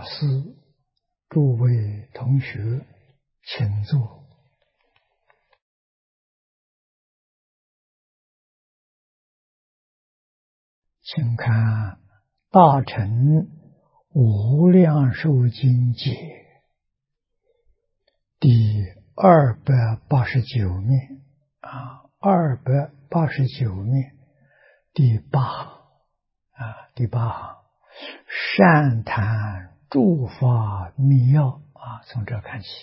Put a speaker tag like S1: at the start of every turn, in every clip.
S1: 师、诸位同学，请坐。请看《大乘无量寿经解》第289面，289面第8行，善谈诸法密要从这看起。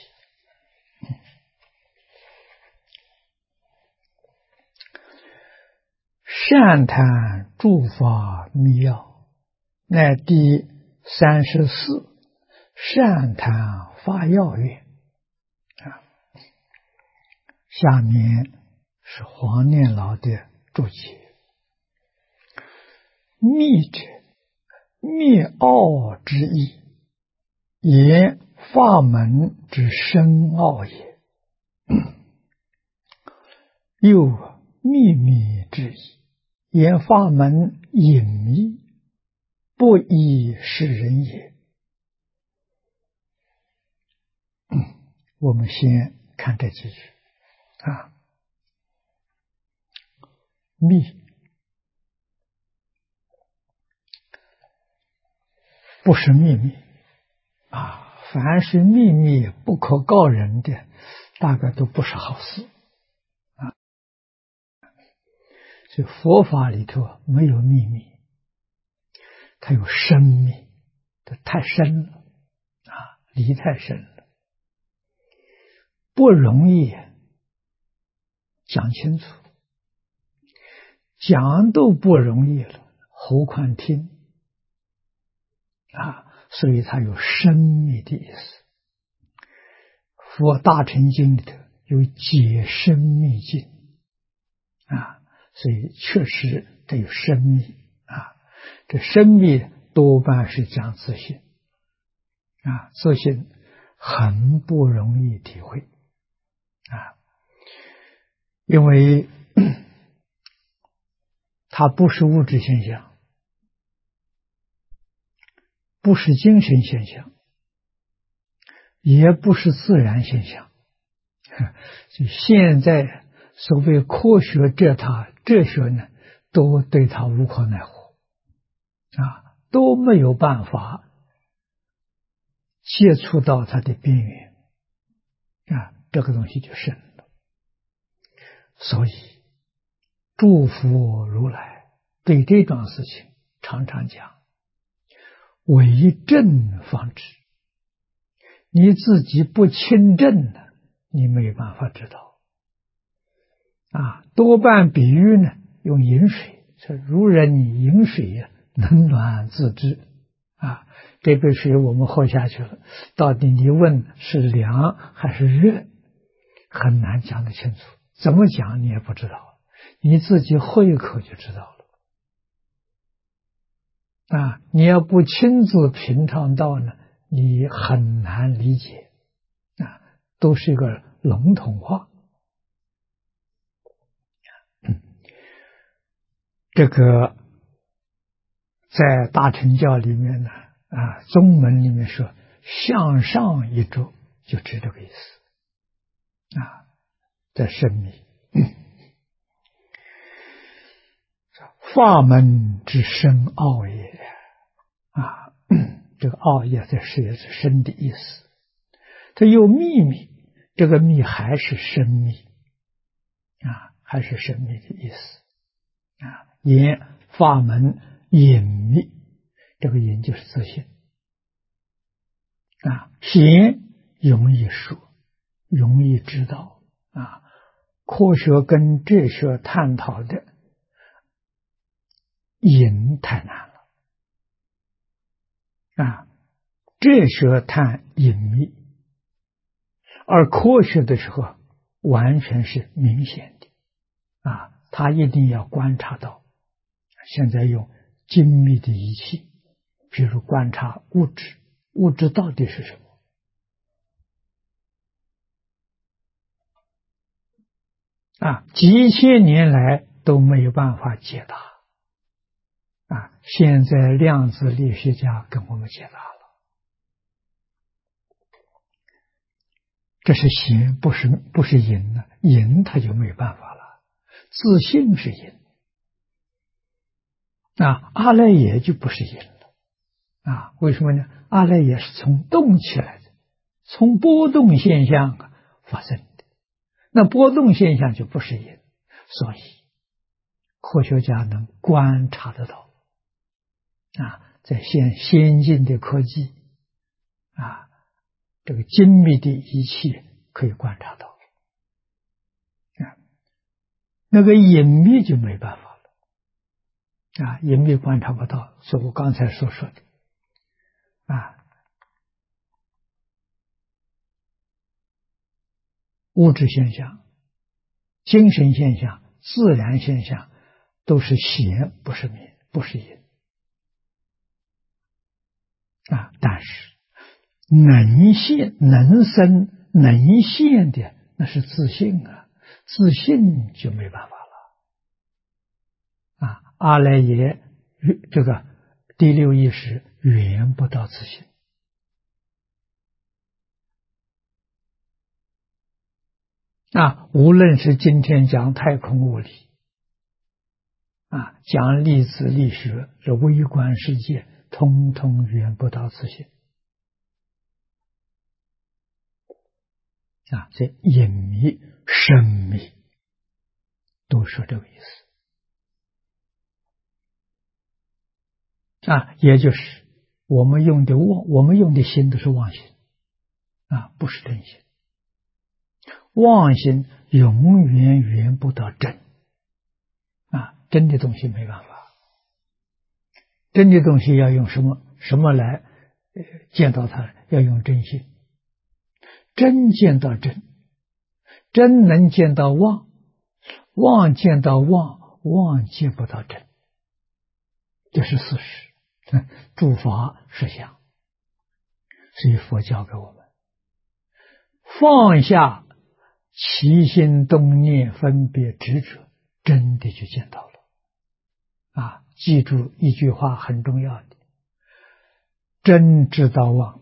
S1: 善谈诸法密要，乃第34善谈法要愿。下面是黄念老的注解。密者，密奥之意，言法门之深奥也；又秘密之意，言法门隐秘，不易示人也。我们先看这几句密不是秘密凡是秘密不可告人的，大概都不是好事所以佛法里头没有秘密，它有深密，它太深了理太深了，不容易讲清楚，讲都不容易了，何况听所以它有深密的意思。佛大乘经里头有解深密经所以确实它有深密这深密多半是讲自信自信很不容易体会因为它不是物质现象，不是精神现象，也不是自然现象。就现在所谓科学哲学呢，都对它无可奈何都没有办法接触到它的边缘这个东西就深了。所以诸佛如来对这桩事情常常讲，为正方知，你自己不亲证呢，你没有办法知道多半比喻呢用饮水，说如人饮水冷暖自知这杯水我们喝下去了，到底你问是凉还是热，很难讲得清楚，怎么讲你也不知道，你自己喝一口就知道了你要不亲自品尝到呢，你很难理解都是一个笼统话这个在大乘教里面呢宗门里面说向上一着，就指这个意思在深密法门之深奥也这个奥也在是深的意思，它有秘密，这个密还是深密还是深密的意思言法门隐秘，这个隐就是自信显容易说，容易知道科学跟哲学探讨的隐太难了哲学探隐秘，而科学的时候完全是明显的他一定要观察到，现在用精密的仪器，比如观察物质，物质到底是什么几千年来都没有办法解答现在量子力学家跟我们解答了这是邪，不是淫了，淫他就没办法了。自信是淫啊，阿赖耶就不是淫了啊？为什么呢？阿赖耶是从动起来的，从波动现象发生的，那波动现象就不是淫，所以科学家能观察得到啊，在先进的科技啊，这个精密的仪器可以观察到啊，那个隐秘就没办法了啊，隐秘观察不到，所以我刚才所说的啊，物质现象、精神现象、自然现象都是邪，不是灭，不是淫啊，但是能现、能生、能现的那是自信啊，自信就没办法了啊。阿赖耶这个第六意识缘不到自信啊，无论是今天讲太空物理啊，讲粒子力学，这微观世界，通通缘不到自信啊，这隐秘、神秘，都说这个意思啊，也就是我们用的心都是妄心啊，不是真心。妄心永远缘不到真啊，真的东西没办法，真的东西要用什么来见到它？要用真心，真见到真，真能见到妄，妄见到妄，妄见不到真，这是事实。诸法实相，所以佛教给我们放下起心动念分别执着，真的就见到了啊！记住一句话很重要的，真知道妄。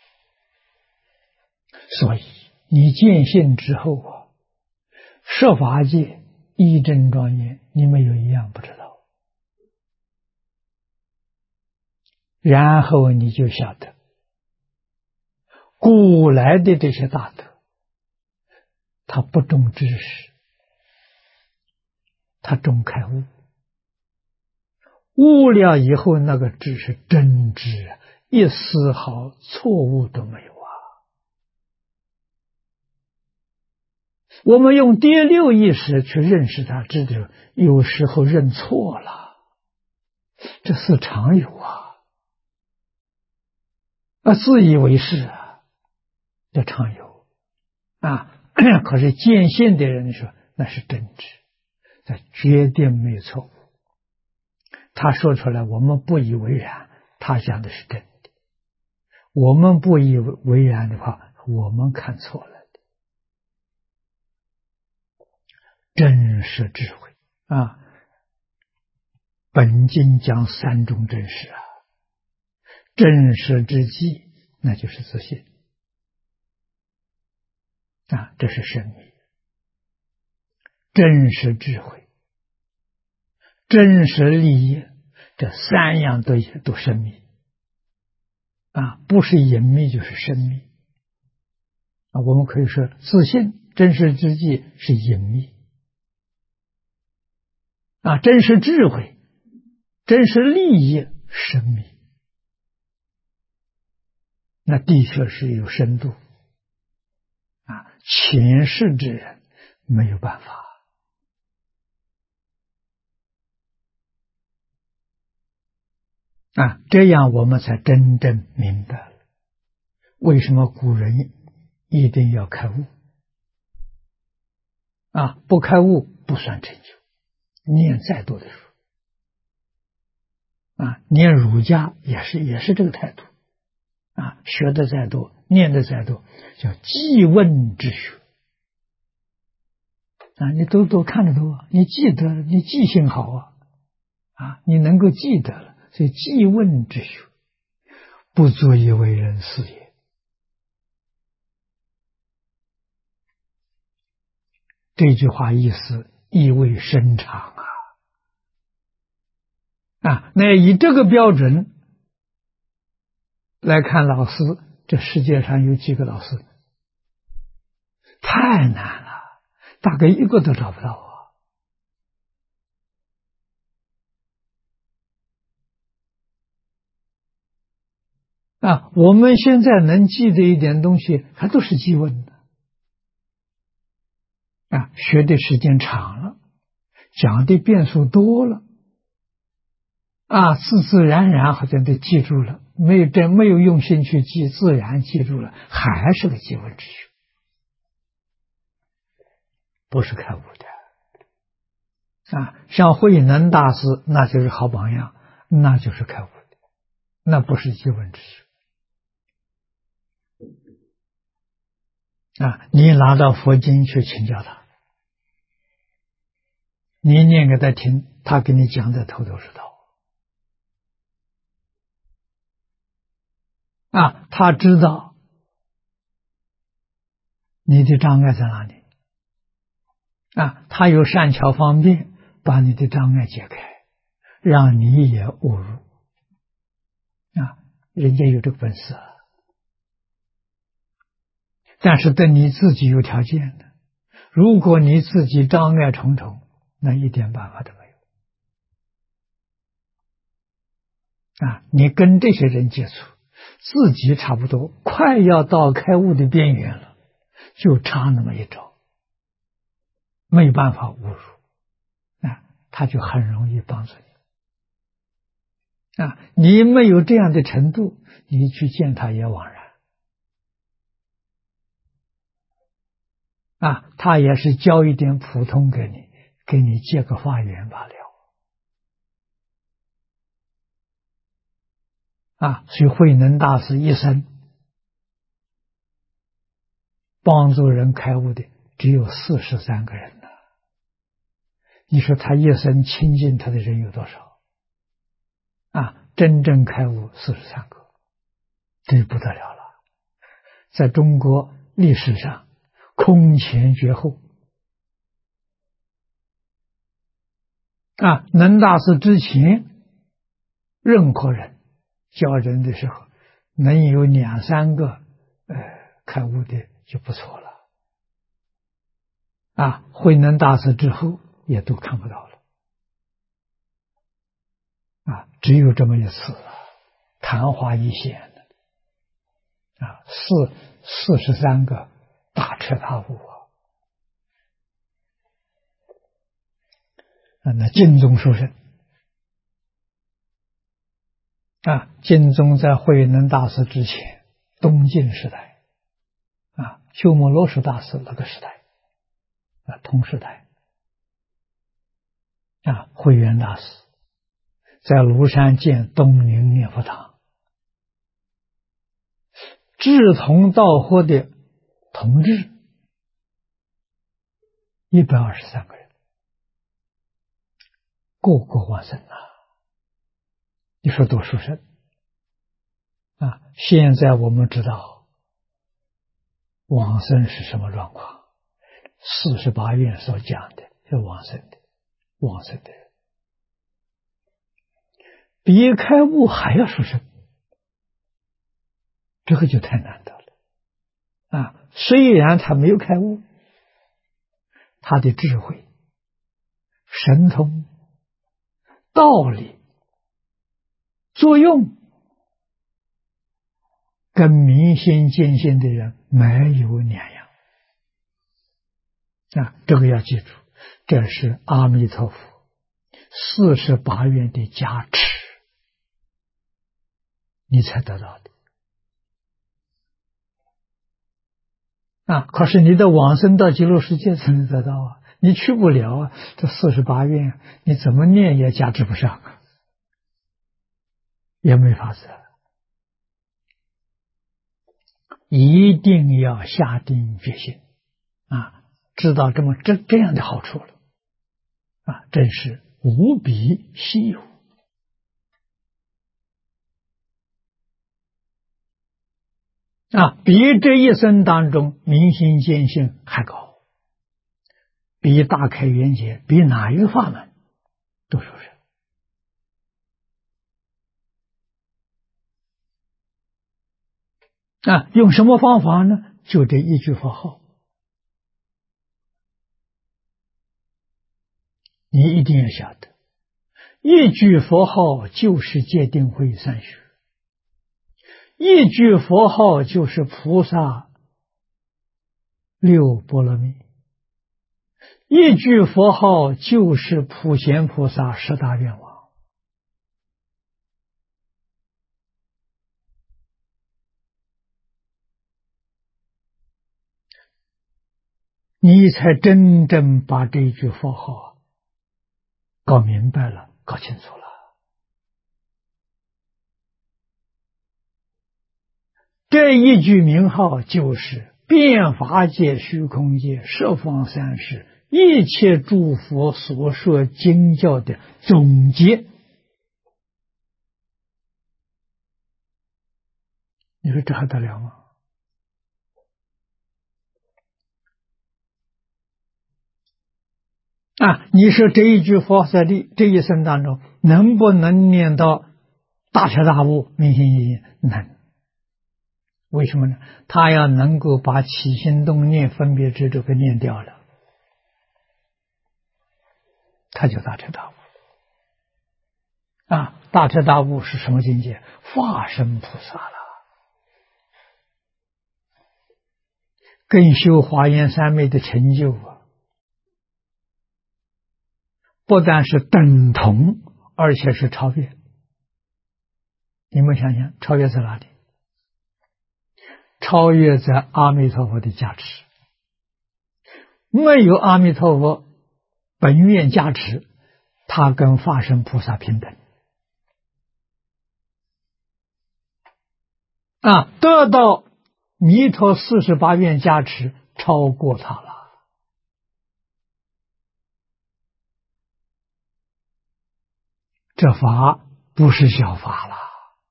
S1: 所以你见性之后啊，设法界一真庄严，你没有一样不知道，然后你就晓得古来的这些大德，他不重知识，他重开悟，悟了以后那个知是真知，一丝毫错误都没有啊。我们用第六意识去认识它，知道有时候认错了，这是常有啊，自以为是啊，这常有啊。可是见性的人说那是真知，这绝对没有错误。他说出来我们不以为然，他讲的是真的，我们不以为然的话，我们看错了。真实智慧啊，本经讲三种真实啊，真实之际那就是自信啊，这是神秘。真实智慧、真实利益，这三样都神秘啊，不是隐秘就是神秘啊。我们可以说自信、真实之际是隐秘啊，真实智慧、真实利益神秘，那的确是有深度啊。前世之人没有办法啊，这样我们才真正明白了为什么古人一定要开悟啊，不开悟不算成就，念再多的书啊，念儒家也是这个态度啊，学的再多，念的再多，叫记问之学啊，你都看得多，你记得了，你记性好啊，你能够记得了，所以记问之学不足以为人师也这句话意思意味深长那以这个标准来看老师，这世界上有几个老师？太难了，大概一个都找不到我们现在能记的一点东西，还都是记问的学的时间长了，讲的遍数多了自自然然好像都记住了，没有用心去记，自然记住了，还是个记问之学，不是开悟的像慧能大师，那就是好榜样，那就是开悟的，那不是记问之学你拿到佛经去请教他，你念给他听，他给你讲的头头是道他知道你的障碍在哪里他有善巧方便把你的障碍解开，让你也悟入人家有这个本事但是等你自己有条件的，如果你自己障碍重重，那一点办法都没有你跟这些人接触，自己差不多快要到开悟的边缘了，就差那么一招，没有办法悟入他就很容易帮助你你没有这样的程度，你去见他也枉然他也是教一点普通给你，给你借个法缘罢了所以慧能大师一生帮助人开悟的只有43个人你说他一生亲近他的人有多少真正开悟43个，这不得了了，在中国历史上空前绝后能大师之前，任何人教人的时候能有2、3个开悟的就不错了慧能大师之后也都看不到了只有这么一次昙花一现43个大彻大悟那净宗书生净宗在慧能大师之前，东晋时代鸠摩罗什大师那个时代同时代慧远大师在庐山建东宁念佛堂，志同道合的同志123个人，个个往生你说多殊胜现在我们知道往生是什么状况，48愿所讲的是往生的人比开悟还要殊胜，这个就太难得了虽然他没有开悟，他的智慧、神通、道理、作用跟明心见性的人没有两样这个要记住，这是阿弥陀佛48愿的加持你才得到的可是你的往生到极乐世界才能得到你去不了这48愿你怎么念也加持不上也没法子一定要下定决心知道这样的好处了真是无比稀有比这一生当中明心见性还高比大开圆解，比哪一个法门都殊胜。用什么方法呢？就这一句佛号，你一定要晓得，一句佛号就是戒定慧三学，一句佛号就是菩萨六波罗蜜，一句佛号就是普贤菩萨十大愿望。你才真正把这一句佛号搞明白了，搞清楚了。这一句名号就是遍法界、虚空界、十方三世一切诸佛所说经教的总结。你说这还得了吗？你说这一句佛在这一生当中能不能念到大彻大悟、明心见性？能。为什么呢？他要能够把起心动念、分别执着给念掉了，他就大彻大悟。大彻大悟是什么境界？化身菩萨了，跟修华严三昧的成就不但是等同，而且是超越。你们想想，超越在哪里？超越在阿弥陀佛的加持。没有阿弥陀佛本愿加持，他跟化身菩萨平等。得到弥陀48愿加持，超过他了。这法不是小法了。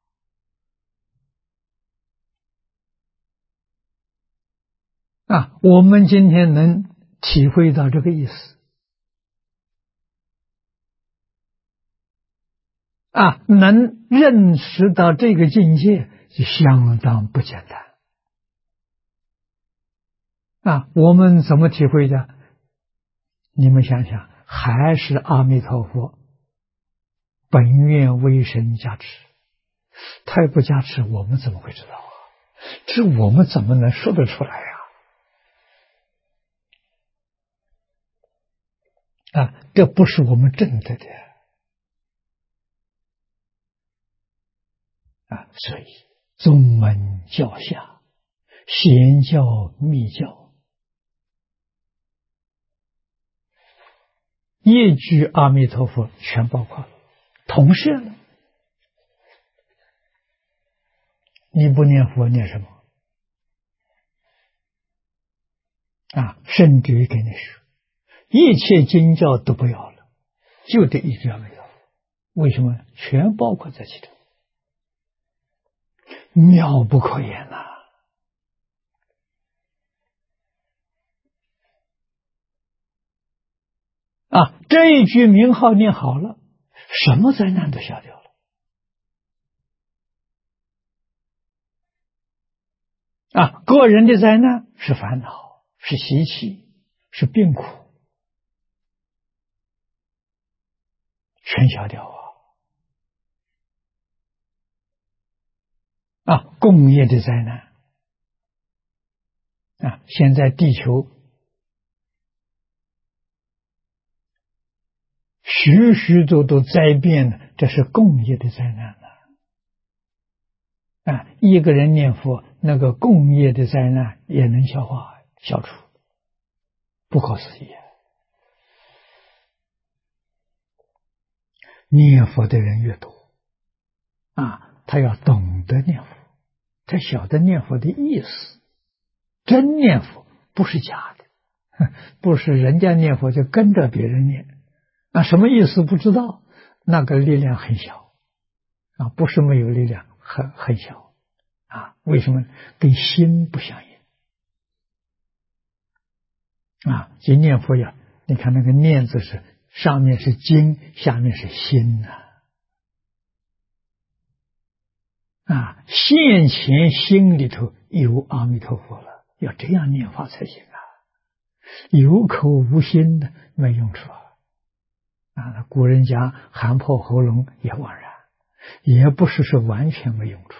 S1: 我们今天能体会到这个意思。能认识到这个境界，就相当不简单。我们怎么体会的？你们想想，还是阿弥陀佛本愿威神加持，他也不加持，我们怎么会知道这我们怎么能说得出来这不是我们证得的所以宗门教下，显教密教，一句阿弥陀佛全包括了，同事了。你不念佛念什么？甚至于跟你说，一切经教都不要了，就这一句阿弥陀佛。为什么？全包括在其中，妙不可言这一句名号念好了，什么灾难都消掉了。个人的灾难是烦恼，是习气，是病苦，全消掉共业的灾难现在地球许许多多灾变，这是共业的灾难一个人念佛，那个共业的灾难也能消除，不可思议。念佛的人越多他要懂得念佛，他晓得念佛的意思。真念佛不是假的，不是人家念佛就跟着别人念，什么意思不知道，那个力量很小不是没有力量，很小为什么？跟心不相应就念佛呀， 你看那个念字是上面是经，下面是心呐。现前心里头有阿弥陀佛了，要这样念法才行啊！有口无心的没用处古人讲喊破喉咙也枉然，也不是说完全没用处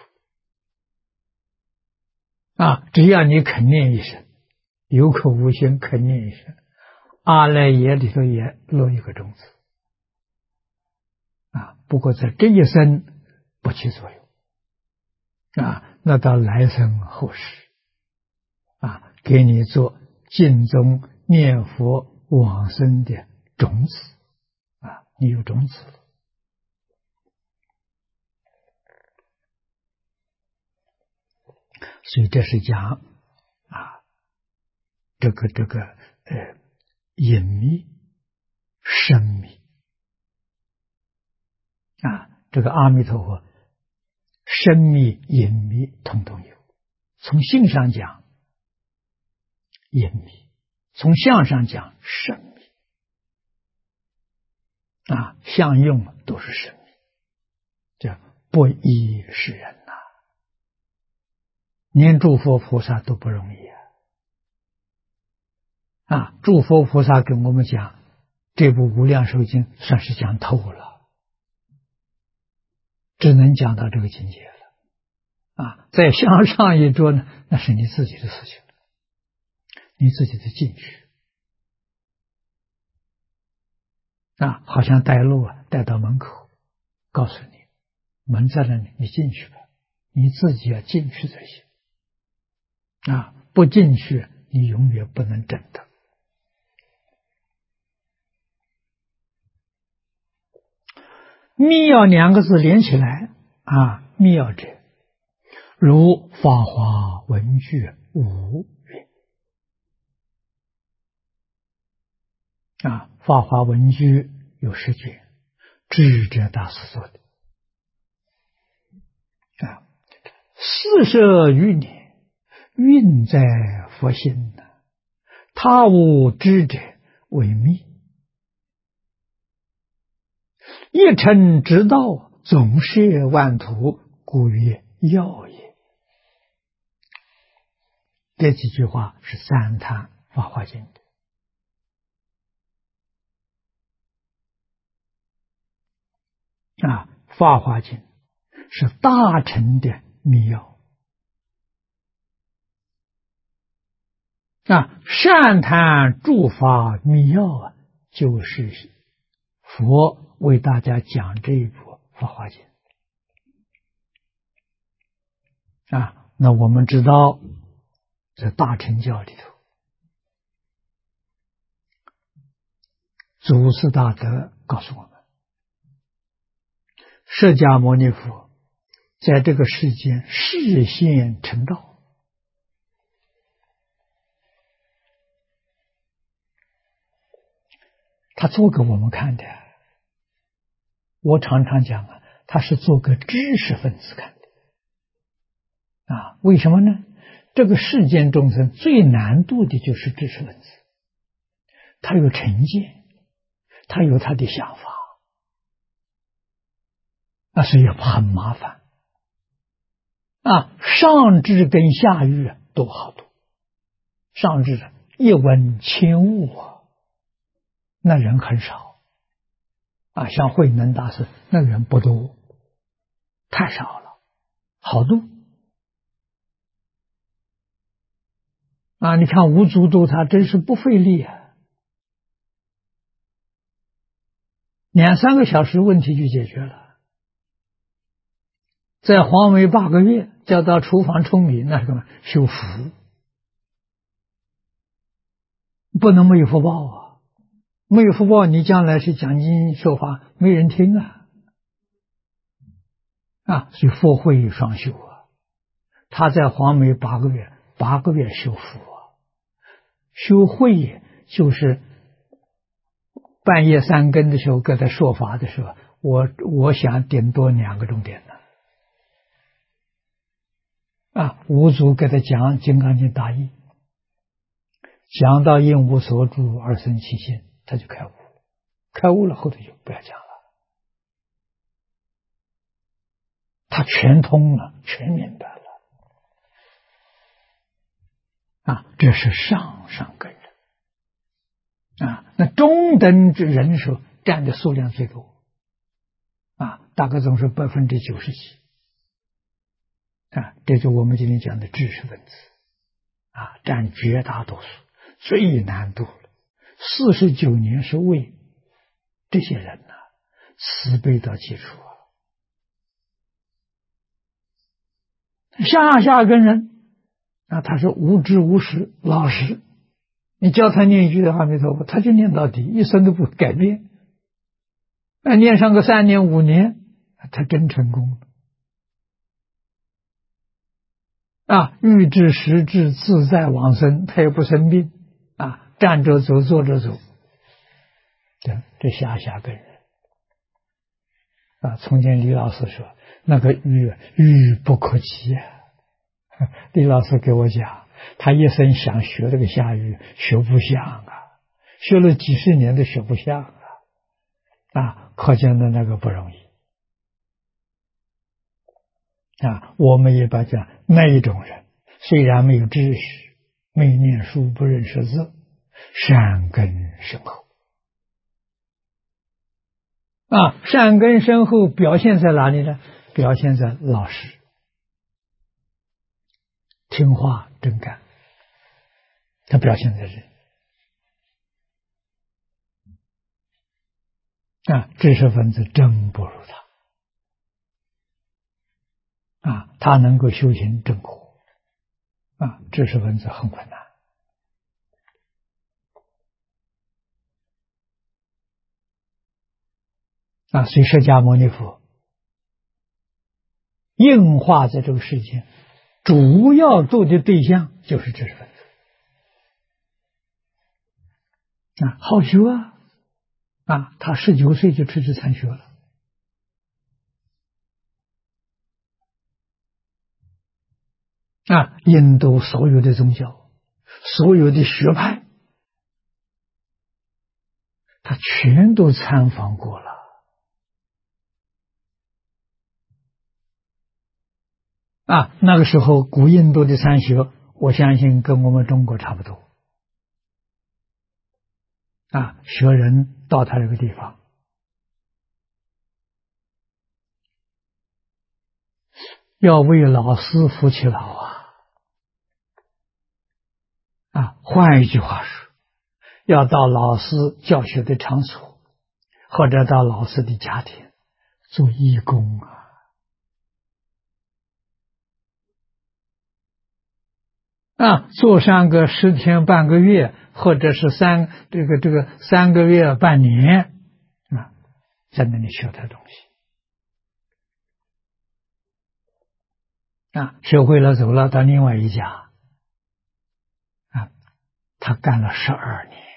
S1: 只要你肯念一声，有口无心肯念一声，阿赖耶里头也落一个种子不过在这一生不起作用那到来生后世给你做尽宗念佛往生的种子你有种子了。所以这是讲这个隐秘深密这个阿弥陀佛深密隐秘统统有。从性上讲隐秘，从相上讲深密相用都是深密，这不一世人连诸佛菩萨都不容易诸佛菩萨跟我们讲这部无量寿经算是讲透了，只能讲到这个境界了再向上一桌呢，那是你自己的事情，你自己的进去好像带路带到门口，告诉你门在那里，你进去吧，你自己要进去才行不进去你永远不能证得。密要两个字连起来密要者如法华文具无云法华文具有10卷，智者大师做的40余年运在佛心他无知者为密，一乘之道总摄万途，故曰要也。这几句话是赞叹法华经的法华经是大乘的密要善谈诸法密要就是佛为大家讲这一部法华经那我们知道在大乘教里头，祖师大德告诉我们，释迦牟尼佛在这个世间示现成道，他做给我们看的。我常常讲他是做给知识分子看的为什么呢？这个世间众生最难度的就是知识分子，他有成见，他有他的想法所以很麻烦上智跟下愚都好多，上智一闻千悟那人很少像慧能大师那人不多，太少了，好多你看无足度他真是不费力2-3个小时问题就解决了。在黄梅8个月叫到厨房舂米，那是干嘛？修福，不能没有福报没有福报你将来去讲经说法没人听所以福慧双修他在黄梅8个月修福修慧就是半夜3更的时候跟他说法的时候，我想顶多2个钟点五祖给他讲《金刚经》大义，讲到应无所住而生其心， 他就开悟，开悟了后头就不要讲了，他全通了，全明白了啊！这是上上根人啊。那中等之人数占的数量最多啊，大概总是90%几啊，这就我们今天讲的知识分子啊，占绝大多数，最难度了。49年是为这些人呢、慈悲到基础啊。下根人啊，他是无知无识老实，你教他念一句的阿弥陀佛，他就念到底，一生都不改变。那念上个3年5年，他真成功了啊！欲知时至自在往生，他也不生病啊，站着走，坐着走，这下根人啊。从前李老师说，那个欲不可及啊。李老师给我讲，他一生想学这个下狱，学不像啊，学了几十年都学不像啊，可见的那个不容易啊。我们一般讲那一种人，虽然没有知识，没念书，不认识字，善根深厚啊。善根深厚表现在哪里呢？表现在老实、听话、真干，它表现在这里啊。知识分子真不如他啊，他能够修行正果啊，知识分子很困难啊。所以释迦牟尼佛应化在这个世间，主要度的对象就是知识分子啊，好修啊，他19岁就出去参学了啊。印度所有的宗教，所有的学派，他全都参访过了啊。那个时候古印度的参学，我相信跟我们中国差不多啊。学人到他这个地方，要为老师服其劳啊。换一句话说，要到老师教学的场所，或者到老师的家庭做义工做上个10天半个月，或者是3个月半年啊，在那里学的东西啊。学会了走了到另外一家啊，他干了12年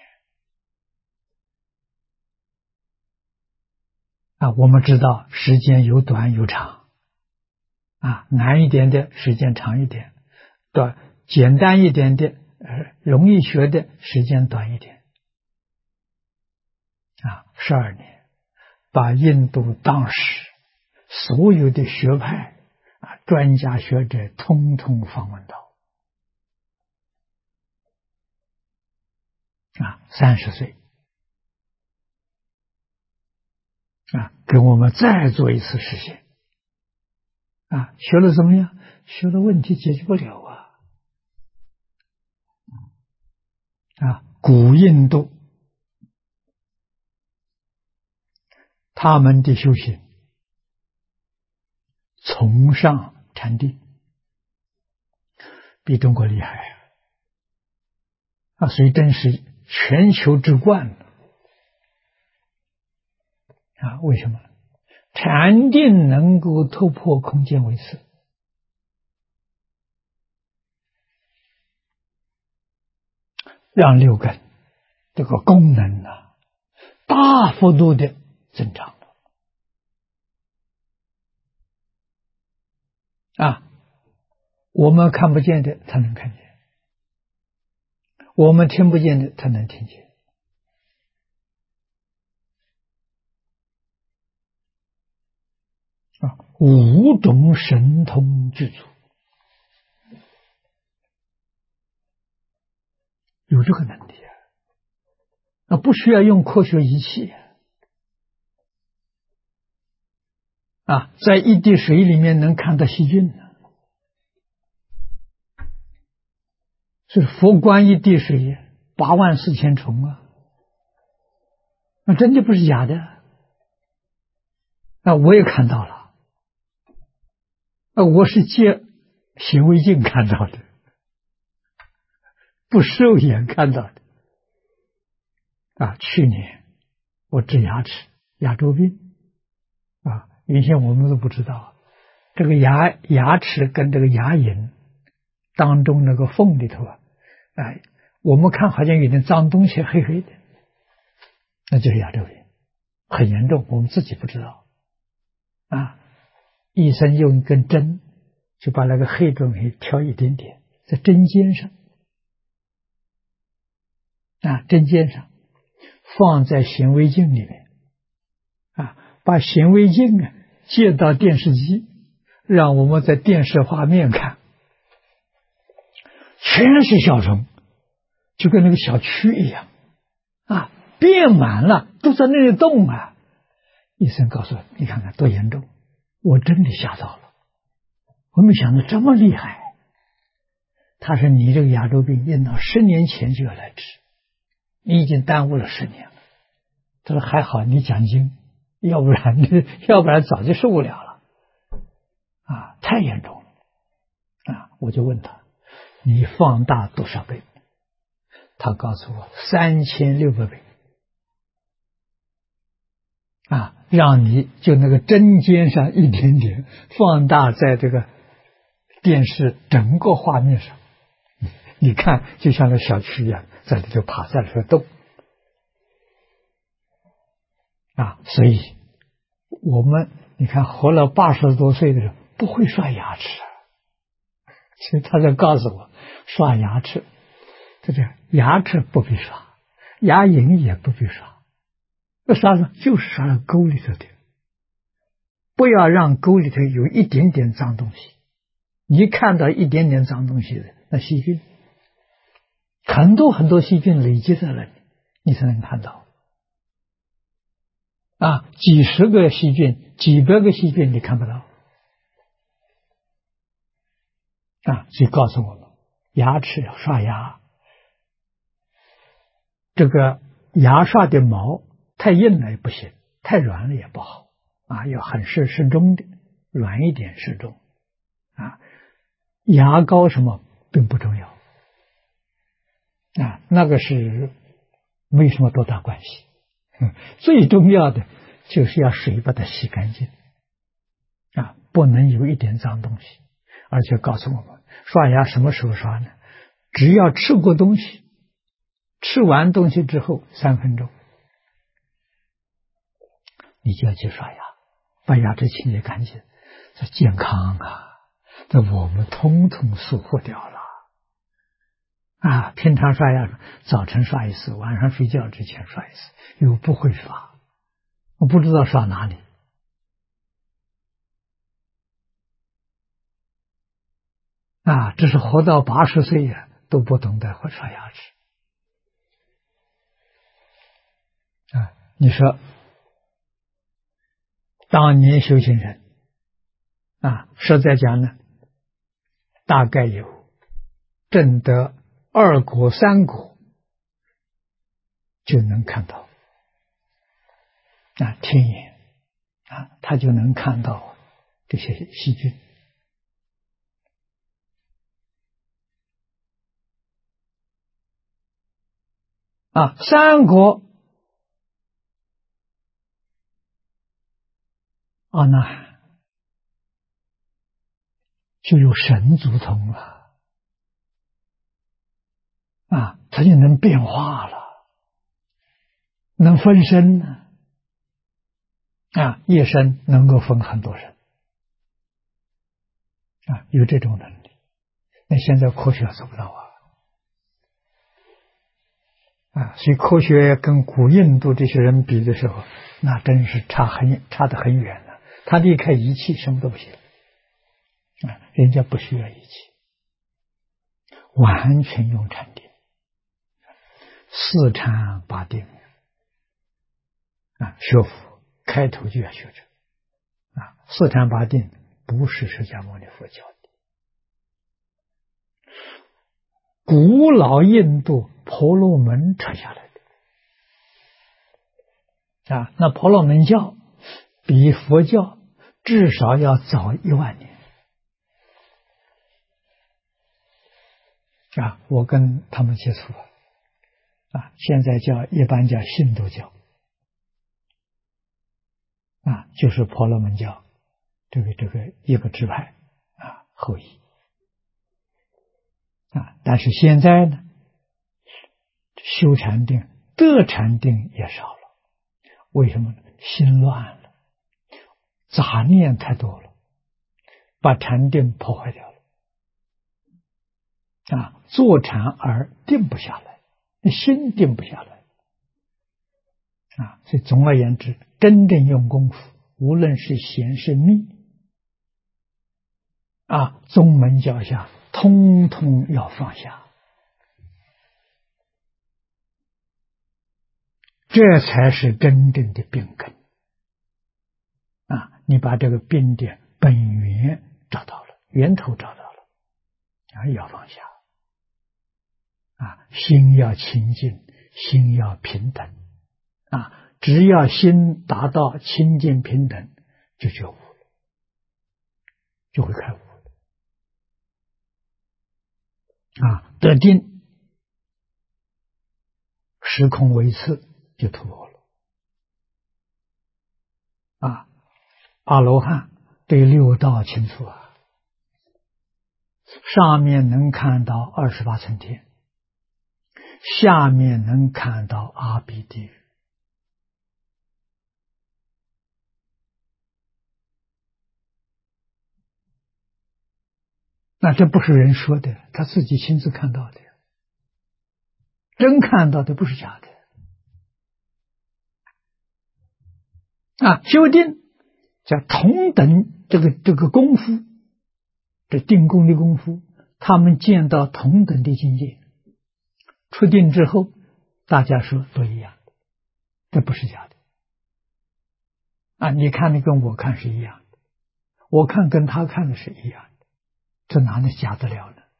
S1: 啊。我们知道时间有短有长啊，难一点的时间长一点，简单一点的容易学的时间短一点啊。12年把印度当时所有的学派啊、专家学者通通访问到啊。30岁啊，给我们再做一次实现啊。学了怎么样？学了问题解决不了啊。古印度他们的修行崇尚禅定，比中国厉害啊。所以真是全球之冠啊。为什么？禅定能够突破空间维次，让6根这个功能大幅度的增长啊。我们看不见的他能看见，我们听不见的他能听见五种神通具足，有这个能力不需要用科学仪器在一滴水里面能看到细菌是佛观一滴水84000虫那真的不是假的我也看到了我是借显微镜看到的，不肉眼看到的去年我治牙齿牙周病原先我们都不知道这个牙齿跟这个牙龈当中那个缝里头我们看好像有点脏东西黑黑的，那就是牙周病，很严重，我们自己不知道医生用一根针就把那个黑东西挑一点点在针尖上针尖上放在显微镜里面把显微镜接到电视机，让我们在电视画面看，全是小虫，就跟那个小蛆一样遍满了，都在那里动医生告诉我，你看看多严重，我真的吓到了，我没想到这么厉害。他说你这个牙周病应当10年前就要来治，你已经耽误了10年了。他说还好你讲经，要不然早就受不了了太严重了我就问他你放大多少倍？他告诉我3600倍让你就那个针尖上一点点放大在这个电视整个画面上，你看就像那小蛆一样在里头爬，在里头动所以我们你看活了80多岁的人不会刷牙齿所以他在告诉我刷牙齿这牙齿不必刷，牙龈也不必刷，刷什么？就是刷到沟里头的，不要让沟里头有一点点脏东西。你看到一点点脏东西的，那细菌很多细菌累积在那里，你才能看到几十个细菌几百个细菌你看不到所以告诉我们牙齿要刷牙，这个牙刷的毛太硬了也不行，太软了也不好要很适中的，软一点适中牙膏什么并不重要那个是没什么多大关系最重要的就是要水把它洗干净不能有一点脏东西，而且告诉我们刷牙什么时候刷呢？只要吃过东西，吃完东西之后3分钟你就要去刷牙，把牙齿清洁干净，这健康这我们通通疏忽掉了平常刷牙早晨刷一次，晚上睡觉之前刷一次，又不会刷，我不知道刷哪里这是活到80岁都不懂得会刷牙齿你说当年修行人实在讲呢，大概有证得2果3果就能看到天眼他就能看到这些细菌3果那就有神足通了他就能变化了，能分身呢一生能够分很多人有这种能力，那现在科学做不到所以科学跟古印度这些人比的时候，那真是差得很远了。 他离开仪器什么都不行啊，人家不需要仪器，完全用禅定，四禅八定啊，学佛开头就要学这啊，四禅八定不是释迦牟尼佛教的，古老印度婆罗门传下来的啊，那婆罗门教比佛教至少要早10000年啊！我跟他们接触啊，现在一般叫信度教啊，就是婆罗门教这个一个支派啊后裔啊。但是现在呢，修禅定得禅定也少了，为什么呢？心乱了，杂念太多了，把禅定破坏掉了啊！坐禅而定不下来，心定不下来啊！所以总而言之，真正用功夫，无论是显是密啊，宗门脚下，通通要放下，这才是真正的病根啊！你把这个病的本源找到了，源头找到了啊，要放下啊，心要清净，心要平等啊，只要心达到清净平等，就觉悟了，就会开悟啊，得定，时空为次，就突破了啊。阿罗汉对六道清楚啊，上面能看到28层天，下面能看到阿鼻地狱。那这不是人说的，他自己亲自看到的，真看到的，不是假的啊！修定叫同等这个功夫，这定功的功夫，他们见到同等的境界，出定之后，大家说都一样，这不是假的啊！你看的跟我看是一样的，我看跟他看的是一样的，这哪能假得了呢？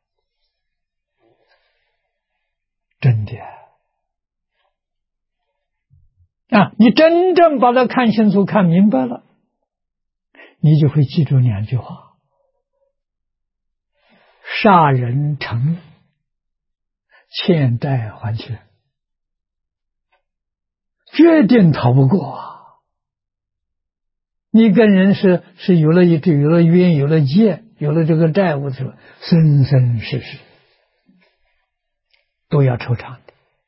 S1: 真的啊！你真正把它看清楚、看明白了，你就会记住2句话：杀人偿命，欠债还钱，决定逃不过啊！你跟人是有了冤，有了戒，有了这个债务的时候，生生世世都要惆怅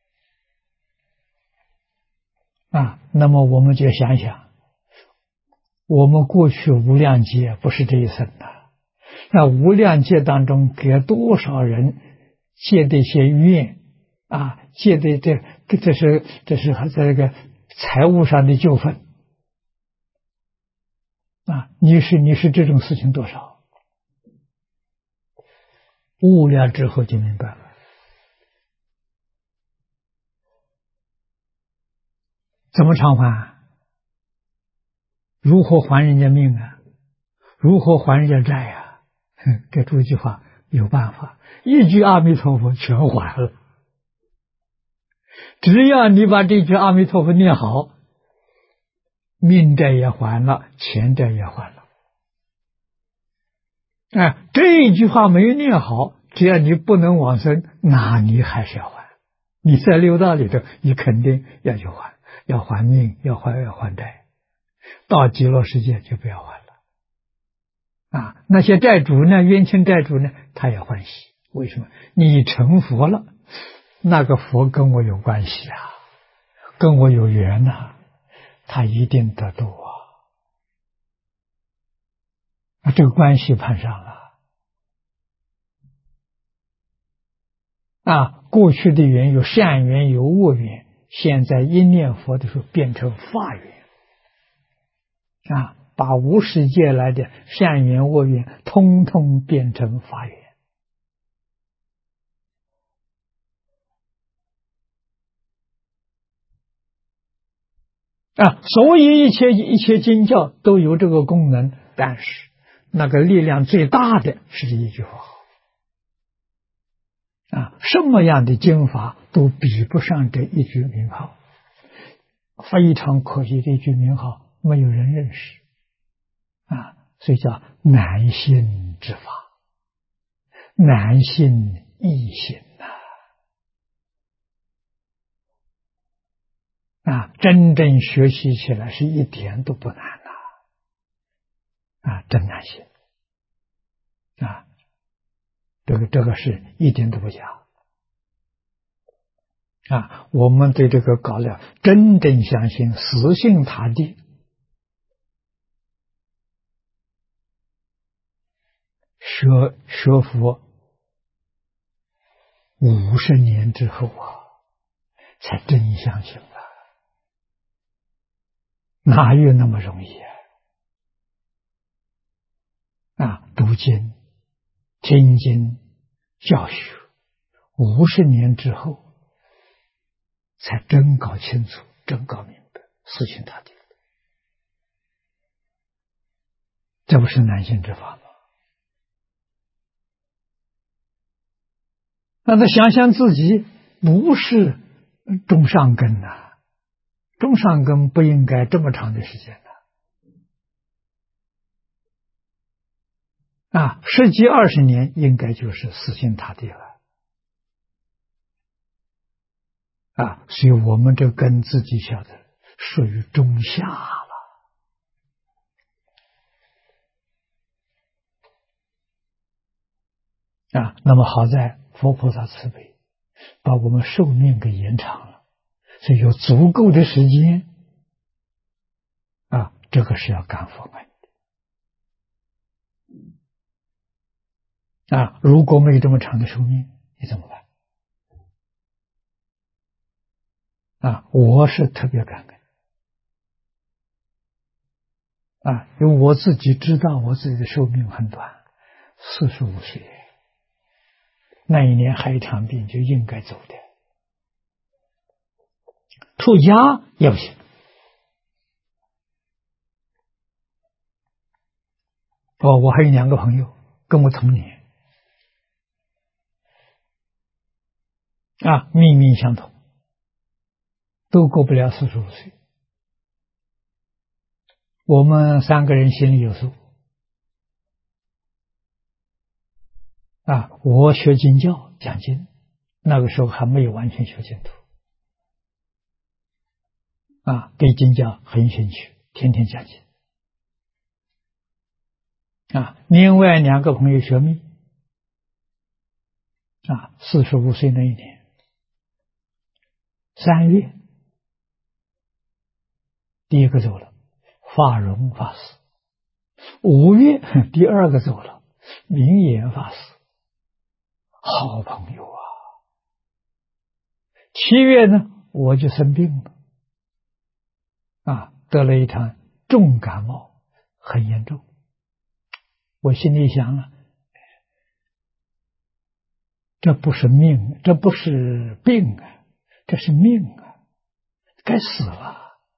S1: 的啊！那么我们就想想，我们过去无量劫不是这一生的，那无量劫当中给多少人借的一些怨啊，借的这是这个财务上的纠纷啊！你是这种事情多少？悟了之后就明白了。怎么偿还？如何还人家命啊？如何还人家债啊？给出一句话，有办法，一句阿弥陀佛全还了。只要你把这句阿弥陀佛念好，命债也还了，钱债也还了。哎，这一句话没有念好，只要你不能往生，那你还是要还。你在六道里头，你肯定要去还，要还命，要还债。到极乐世界就不要还了啊！那些债主呢，冤亲债主呢，他也欢喜。为什么？你成佛了，那个佛跟我有关系啊，跟我有缘啊，他一定得度啊！这个关系攀上了啊！过去的缘有善缘有恶缘，现在一念佛的时候变成法缘啊！ 把无世界来的善缘恶缘通通变成法缘。所以一切经教都有这个功能，但是那个力量最大的是一句话。什么样的经法都比不上这一句名号，非常可惜的一句名号，没有人认识所以叫难信之法，难信易行真正学习起来是一点都不难真难信这个是一点都不假我们对这个搞了真正相信，死心塌地，学佛50年之后才真相信哪有那么容易读经、听经、教学，50年之后才真搞清楚，真搞明白，死心塌地，这不是难信之法吗？那他想想自己不是中上根中上根不应该这么长的时间10几20年应该就是死心塌地了所以我们这根自己晓得属于中下了那么好在佛菩萨慈悲，把我们寿命给延长了，所以有足够的时间这个是要感佛恩的如果没有这么长的寿命，你怎么办我是特别感恩因为我自己知道我自己的寿命很短，45岁，那一年还一场病就应该走的，出家也不行。我还有2个朋友跟我同年命运相同，都过不了45岁。我们3个人心里有数我学经教讲经，那个时候还没有完全学净土对经教很兴趣，天天讲经另外2个朋友学密45岁那一年3月，第一个走了，法荣法师；5月第2个走了，明眼法师，好朋友7月呢，我就生病了得了一场重感冒，很严重。我心里想了，这不是命，这不是病这是命该死了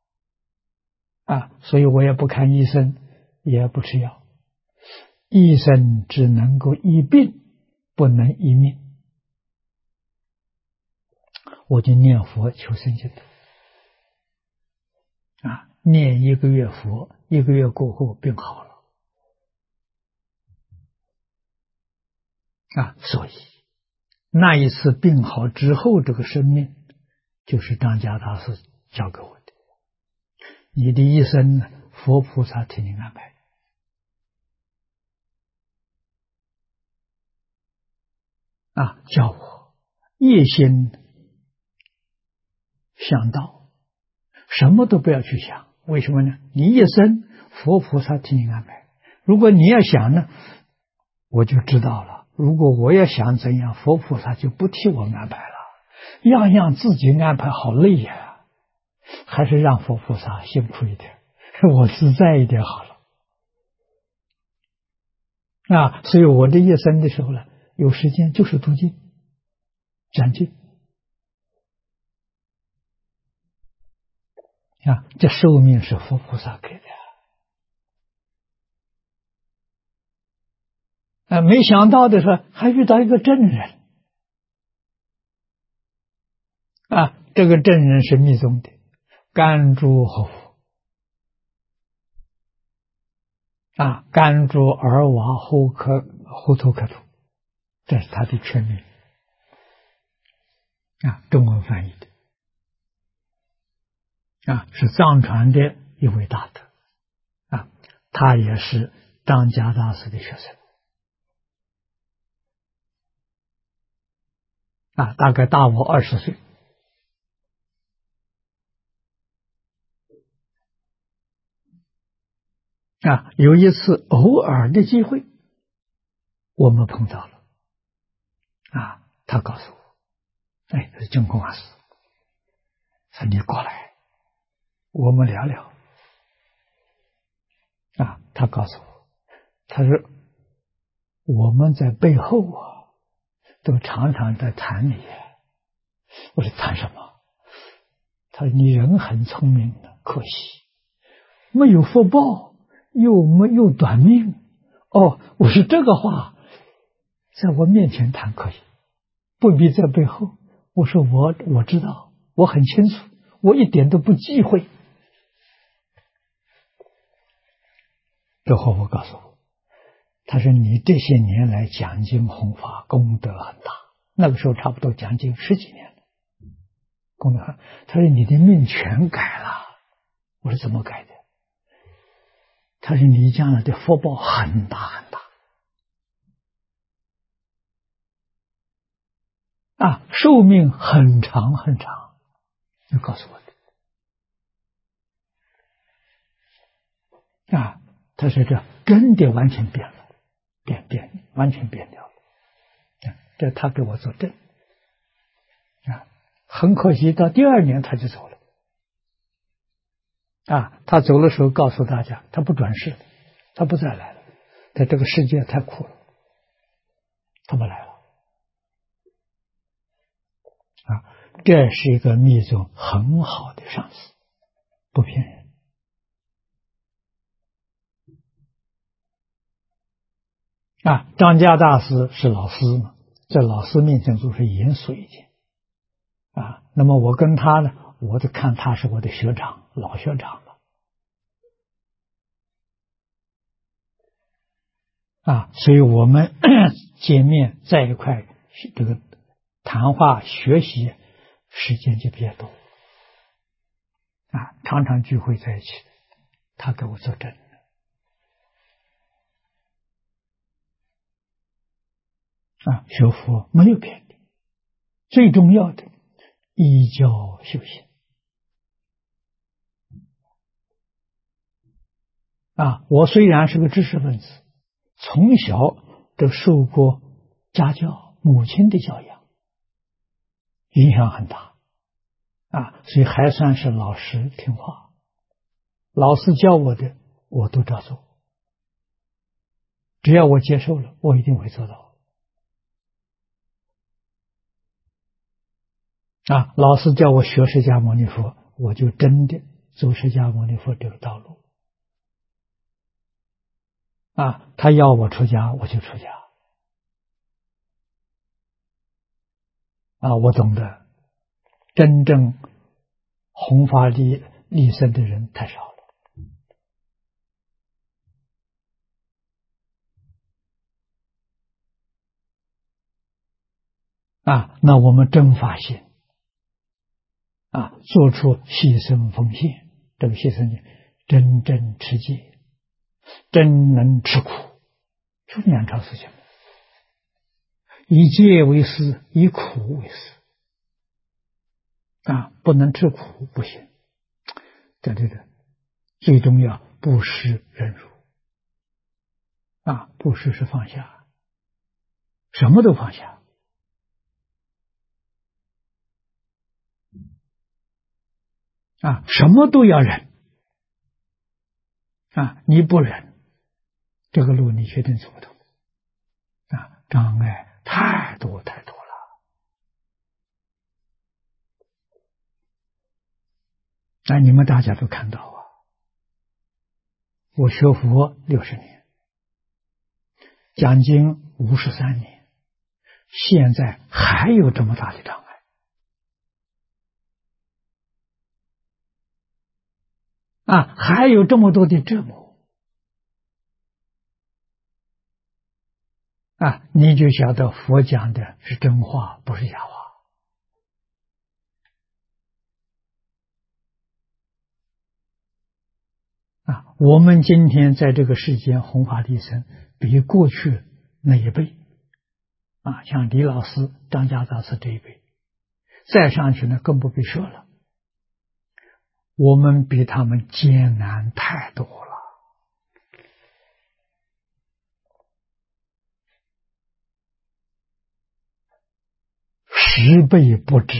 S1: 所以我也不看医生，也不吃药，医生只能够医病，不能医命。我就念佛求生净土念1个月佛，1个月过后病好了所以那一次病好之后，这个生命就是张家大师教给我的。你的一生佛菩萨替你安排叫我一心想到，什么都不要去想。为什么呢？你一生佛菩萨替你安排，如果你要想呢，我就知道了，如果我要想怎样，佛菩萨就不替我安排了，样样自己安排好累呀，还是让佛菩萨辛苦一点，我自在一点好了所以我这一生的时候呢，有时间就是读经、讲经这寿命是佛菩萨给的没想到的是还遇到一个证人这个证人是密宗的甘珠活佛甘珠尔瓦呼图克图，这是他的全名中文翻译的是藏传的一位大德他也是张家大师的学生大概大我20岁有一次偶尔的机会我们碰到了他告诉我是净空法师说你过来我们聊聊他告诉我他说我们在背后都常常在谈你我说谈什么他说你人很聪明的可惜没有福报又短命我说这个话在我面前谈可以不必在背后我说我知道我很清楚我一点都不忌讳这话我告诉我他说你这些年来讲经弘法功德很大那个时候差不多讲经10几年了功德很他说你的命全改了我说怎么改的他说你将来的福报很大很大寿命很长很长就告诉我的他说这真的完全变了完全变掉了这他给我作证很可惜到第2年他就走了他走的时候告诉大家他不转世他不再来了在这个世界太苦了他不来了这是一个密宗很好的上师不骗人张家大师是老师嘛在老师面前就是严肃一点那么我跟他呢我就看他是我的学长老学长了所以我们见面在一块这个谈话学习时间就比较多常常聚会在一起他给我作证学佛没有别的最重要的依教修行我虽然是个知识分子从小都受过家教母亲的教养影响很大所以还算是老实听话老师教我的我都照做只要我接受了我一定会做到老师叫我学释迦牟尼佛我就真的走释迦牟尼佛这个道路他要我出家我就出家我懂得真正弘法利生的人太少了那我们真发现做出牺牲奉献这个牺牲真正持戒真能吃苦就2条事情以戒为师以苦为师不能吃苦不行在这个最重要布施忍辱布施是放下什么都放下什么都要忍你不忍这个路你决定走不通障碍太多太多了。那你们大家都看到啊，我学佛60年，讲经53年，现在还有这么大的障碍还有这么多的折磨你就晓得佛讲的是真话，不是假话。我们今天在这个世间弘法利生，比过去那一辈像李老师、张家大师这一辈，再上去呢更不必说了。我们比他们艰难太多了，10倍不止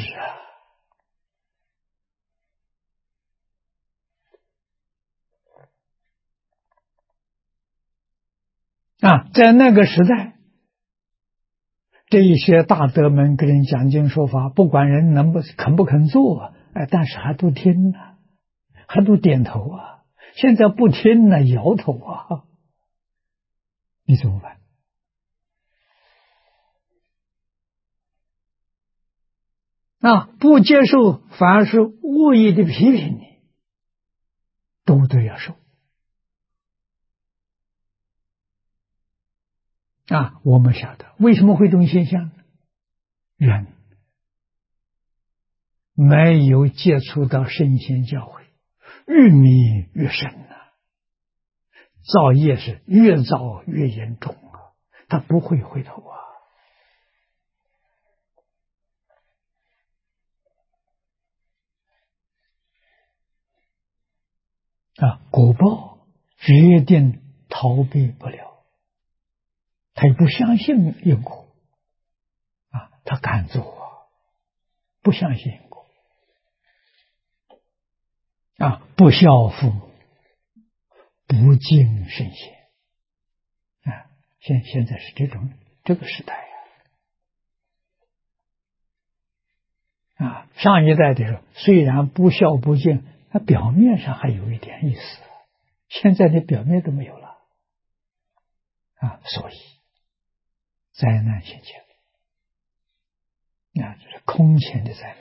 S1: 在那个时代，这一些大德们给人讲经说法，不管人肯不肯做但是还都听还都点头现在不听摇头你怎么办不接受反而是恶意的批评你，都得要受我们晓得为什么会这种现象呢？人没有接触到圣贤教诲，越迷越深造业是越造越严重他不会回头果报决定逃避不了，他也不相信因果他敢做不相信因果不孝父母，不敬圣贤现在是这个时代上一代的时候虽然不孝不敬，表面上还有一点意思，现在的表面都没有了所以灾难现前这是空前的灾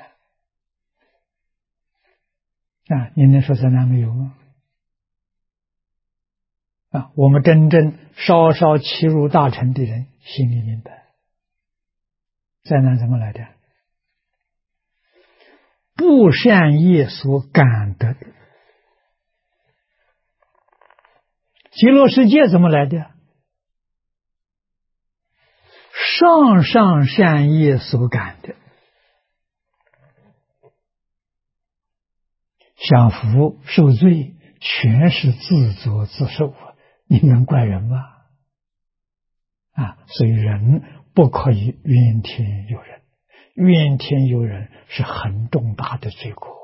S1: 难你能说灾难没有吗？我们真正稍稍欺入大乘的人心里明白，灾难怎么来的？不善业所感得的。极乐世界怎么来的？上上善业所感的。享福受罪全是自作自受你能怪人吗？所以人不可以怨天尤人，怨天尤人是很重大的罪过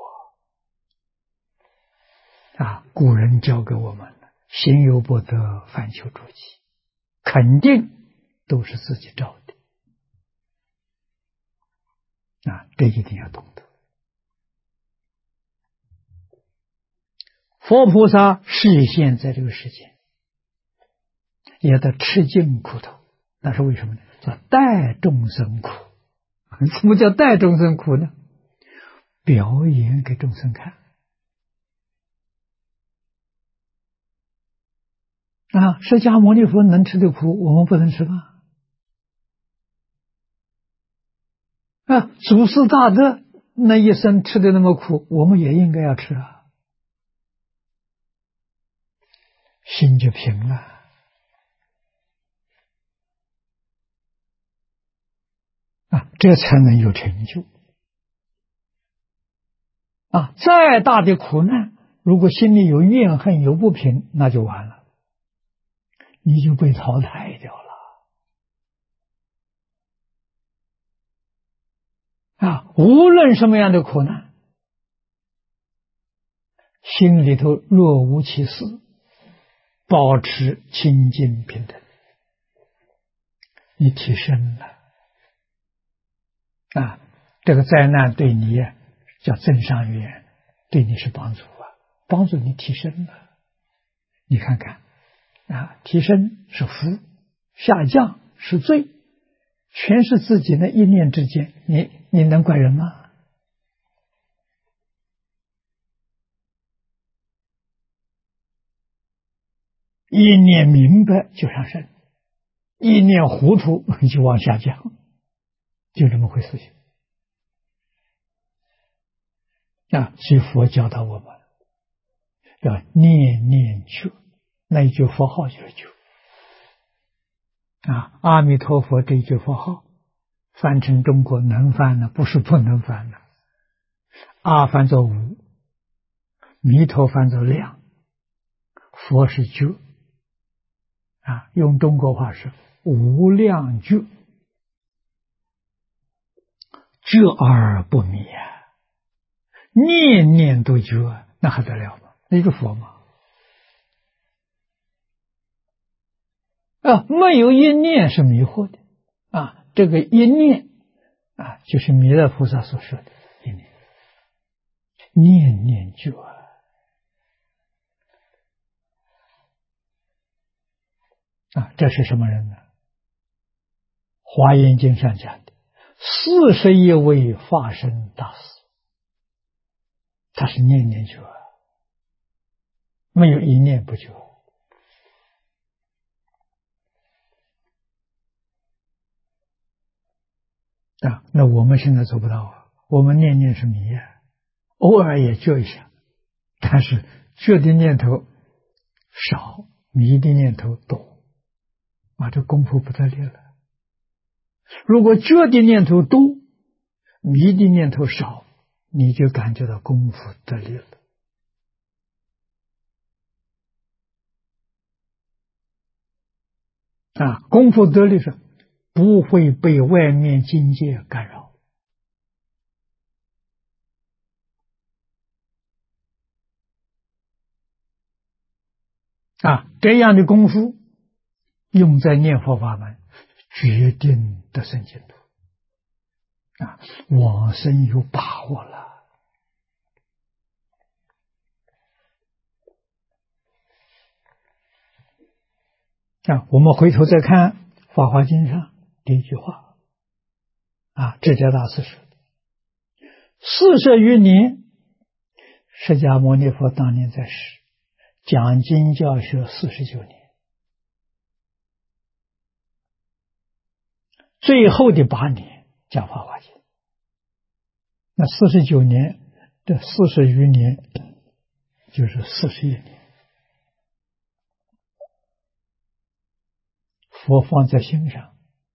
S1: 古人教给我们行有不得，反求诸己，肯定都是自己造的这一定要懂得。佛菩萨示现在这个世界也得吃尽苦头，那是为什么呢？叫带众生苦。什么叫带众生苦呢？表演给众生看释迦牟尼佛能吃的苦我们不能吃吗？祖师大德那一生吃的那么苦，我们也应该要吃心就平了这才能有成就再大的苦难，如果心里有怨恨有不平，那就完了，你就被淘汰掉了无论什么样的苦难，心里头若无其事，保持清净平等， 你提升了啊，这个灾难对你叫增上缘，对你是帮助啊，帮助你提升了。你看看啊，提升是福，下降是罪，全是自己的一念之间，你能怪人吗？一念明白就上升，一念糊涂就往下降，就这么回事情啊！所以佛教导我们要念念觉，那一句佛号就是觉啊！阿弥陀佛这一句佛号，翻成中国能翻的，不是不能翻的。阿翻作无，弥陀翻作量，佛是觉啊！用中国话是无量觉，觉而不迷啊！念念都觉，那还得了吗？那个佛吗？啊，没有一念是迷惑的啊！这个一念啊，就是弥勒菩萨所说的一念，念念觉啊！这是什么人呢？华严经上讲的41位化身大士，他是念念觉，没有一念不觉啊！那我们现在做不到啊，我们念念是迷啊，偶尔也觉一下，但是觉的念头少，迷的念头多啊，这功夫不得了了。如果觉的念头多，迷的念头少，你就感觉到功夫得力了啊！功夫得力是不会被外面境界干扰啊！这样的功夫用在念佛法门，决定得生净土啊！往生有把握了啊！我们回头再看《法华经》上第一句话啊，智者大师说：“40余年，释迦牟尼佛当年在世，讲经教学49年，最后的8年讲法华经。那49年，这40余年就是41年。佛放在心上，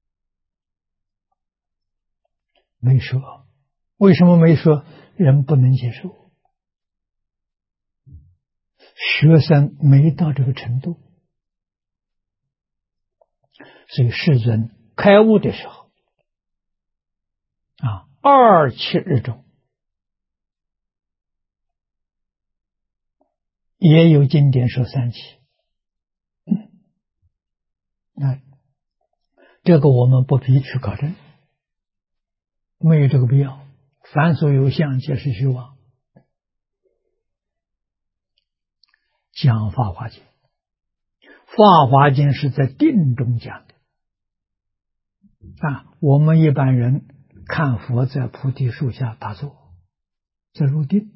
S1: 没说。为什么没说？人不能接受，学生没到这个程度，所以世尊开悟的时候啊，27日中，也有经典说3期。那这个我们不必去考证，没有这个必要。凡所有相，皆是虚妄。讲法华经，法华经是在定中讲的啊。我们一般人看佛在菩提树下打坐，在入定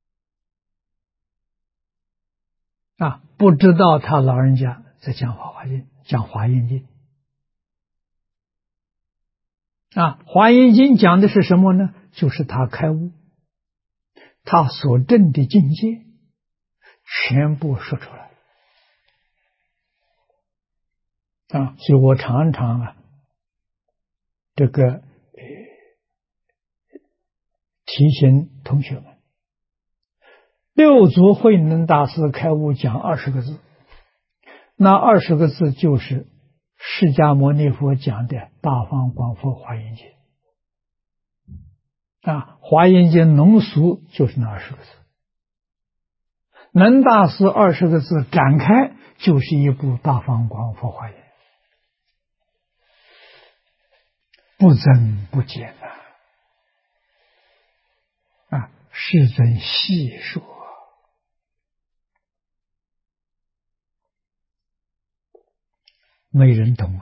S1: 啊，不知道他老人家在讲法华经，讲华严经啊。华严经讲的是什么呢？就是他开悟，他所证的境界全部说出来啊。所以我常常这个提醒同学们，六祖慧能大师开悟讲20个字，那20个字就是释迦牟尼佛讲的大方广佛华严经啊。华严经浓缩就是那20个字，能大师20个字展开就是一部大方广佛华严不增不减世尊细说，没人懂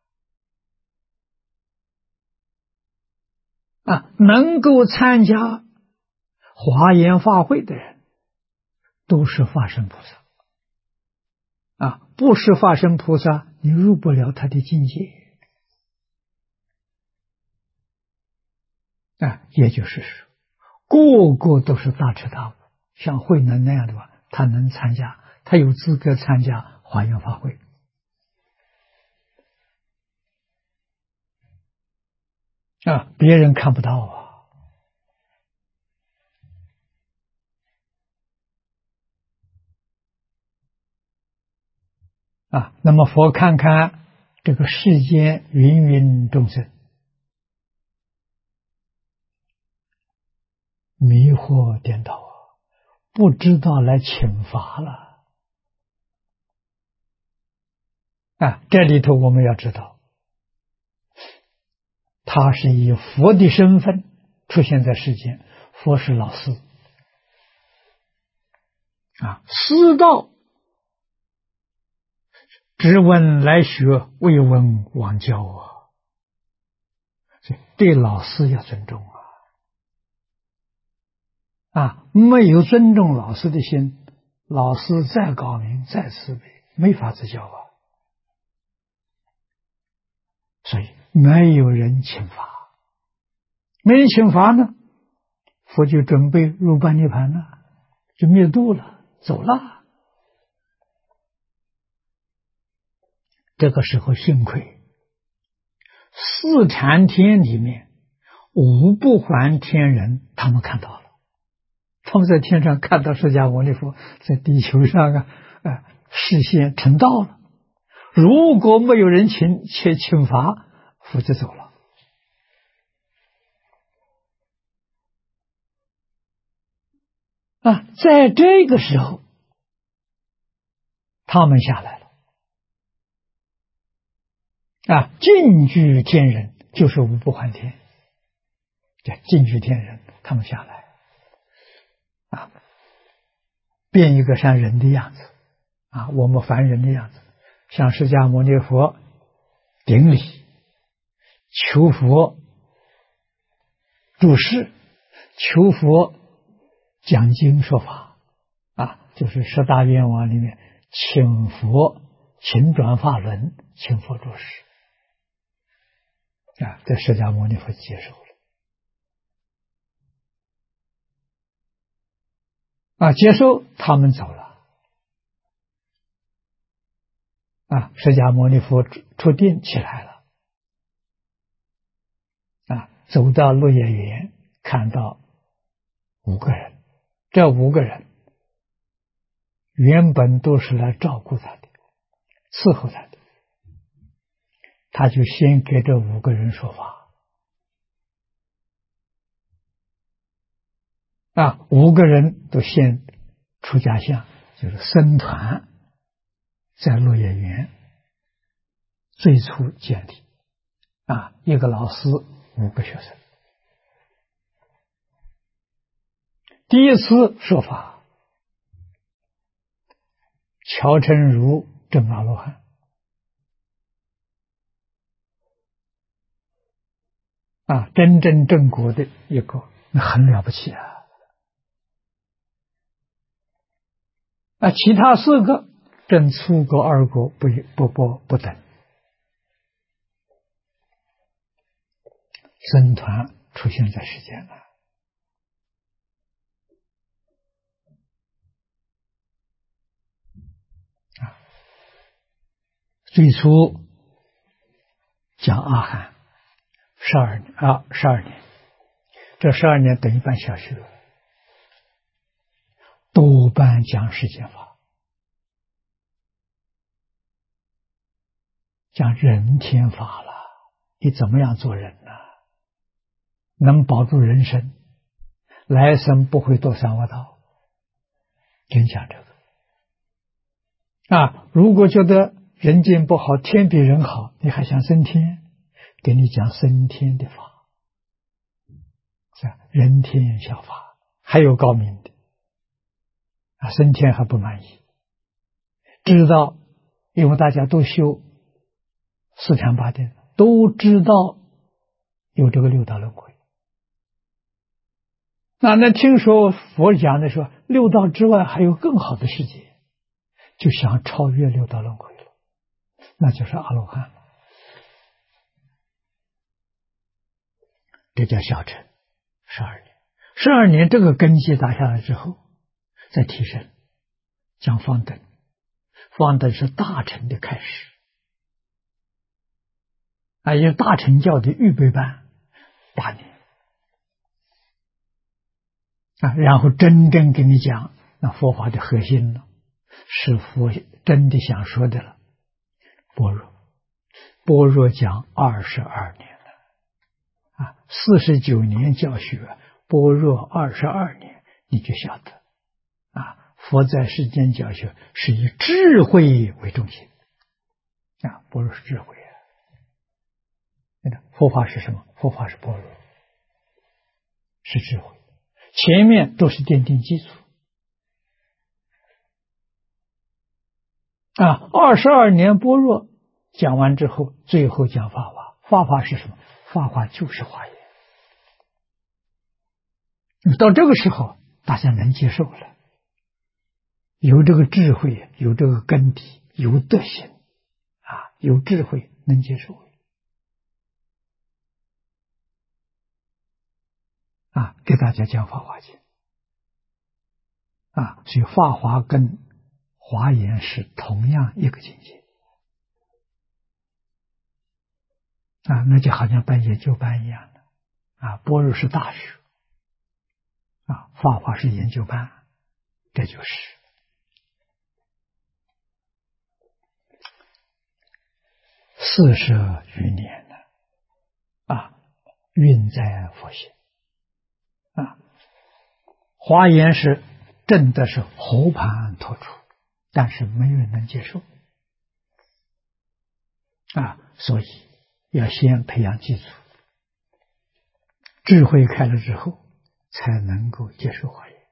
S1: 能够参加华严法会的人，都是法身菩萨不是法身菩萨，你入不了他的境界也就是说，个个都是大彻大悟，像慧能那样的话，他能参加，他有资格参加华严法会别人看不到那么佛看看这个世间芸芸众生，迷惑颠倒不知道来请罚了这里头我们要知道，他是以佛的身份出现在世间，佛是老师师道只问来学，未问往教对老师要尊重没有尊重老师的心，老师再高明再慈悲，没法子教所以没有人请法，没人请法呢，佛就准备入般涅盘了，就灭度了，走了。这个时候幸亏四禅天里面五不还天人他们看到了，他们在天上看到释迦牟尼佛在地球上视线成道了。如果没有人请罚，佛就走了在这个时候他们下来了近居天人，就是五不还天，近居天人他们下来变一个像人的样子我们凡人的样子，向释迦牟尼佛顶礼，求佛住世，求佛讲经说法就是十大愿望里面请佛，请转法轮，请佛住世这释迦牟尼佛接受了接受，他们走了释迦牟尼佛出定起来了走到鹿野园，看到5个人，这5个人原本都是来照顾他的，伺候他的，他就先给这5个人说法5个人都现出家相，就是僧团在鹿野园最初建立一个老师5个学生。第一次说法，乔成如证阿罗汉真正正果的一个，那很了不起其他4个证初果二果不等。僧团出现在世间了最初讲阿含12年，这12年等于办小学，多半讲世间法，讲人天法了，你怎么样做人呢？能保住人生，来生不会堕三恶道，真讲这个如果觉得人间不好，天比人好，你还想升天， 给你讲升天的法，人天小法，还有高明的升天还不满意，知道，因为大家都修四禅八定，都知道有这个六道轮回。那听说佛讲的说六道之外还有更好的世界，就想超越六道轮回了，那就是阿罗汉。这叫小乘12年，12年这个根基打下来之后，再提升，讲方等，方等是大乘的开始，也是大乘教的预备班8年。然后真正跟你讲那佛法的核心了，是佛真的想说的了。般若讲22年了，49年教学，般若22年，你就晓得佛在世间教学是以智慧为中心般若是智慧佛法是什么？佛法是般若，是智慧。前面都是奠定基础22年般若讲完之后，最后讲法华。法华是什么？法华就是华严。到这个时候，大家能接受了，有这个智慧，有这个根底，有德行有智慧，能接受给大家讲法华经所以法华跟华严是同样一个境界那就好像办研究班一样的般若是大学法华是研究班，这就是40余年了运在佛心华严是真的是和盘托出，但是没有人能接受所以要先培养基础，智慧开了之后才能够接受华严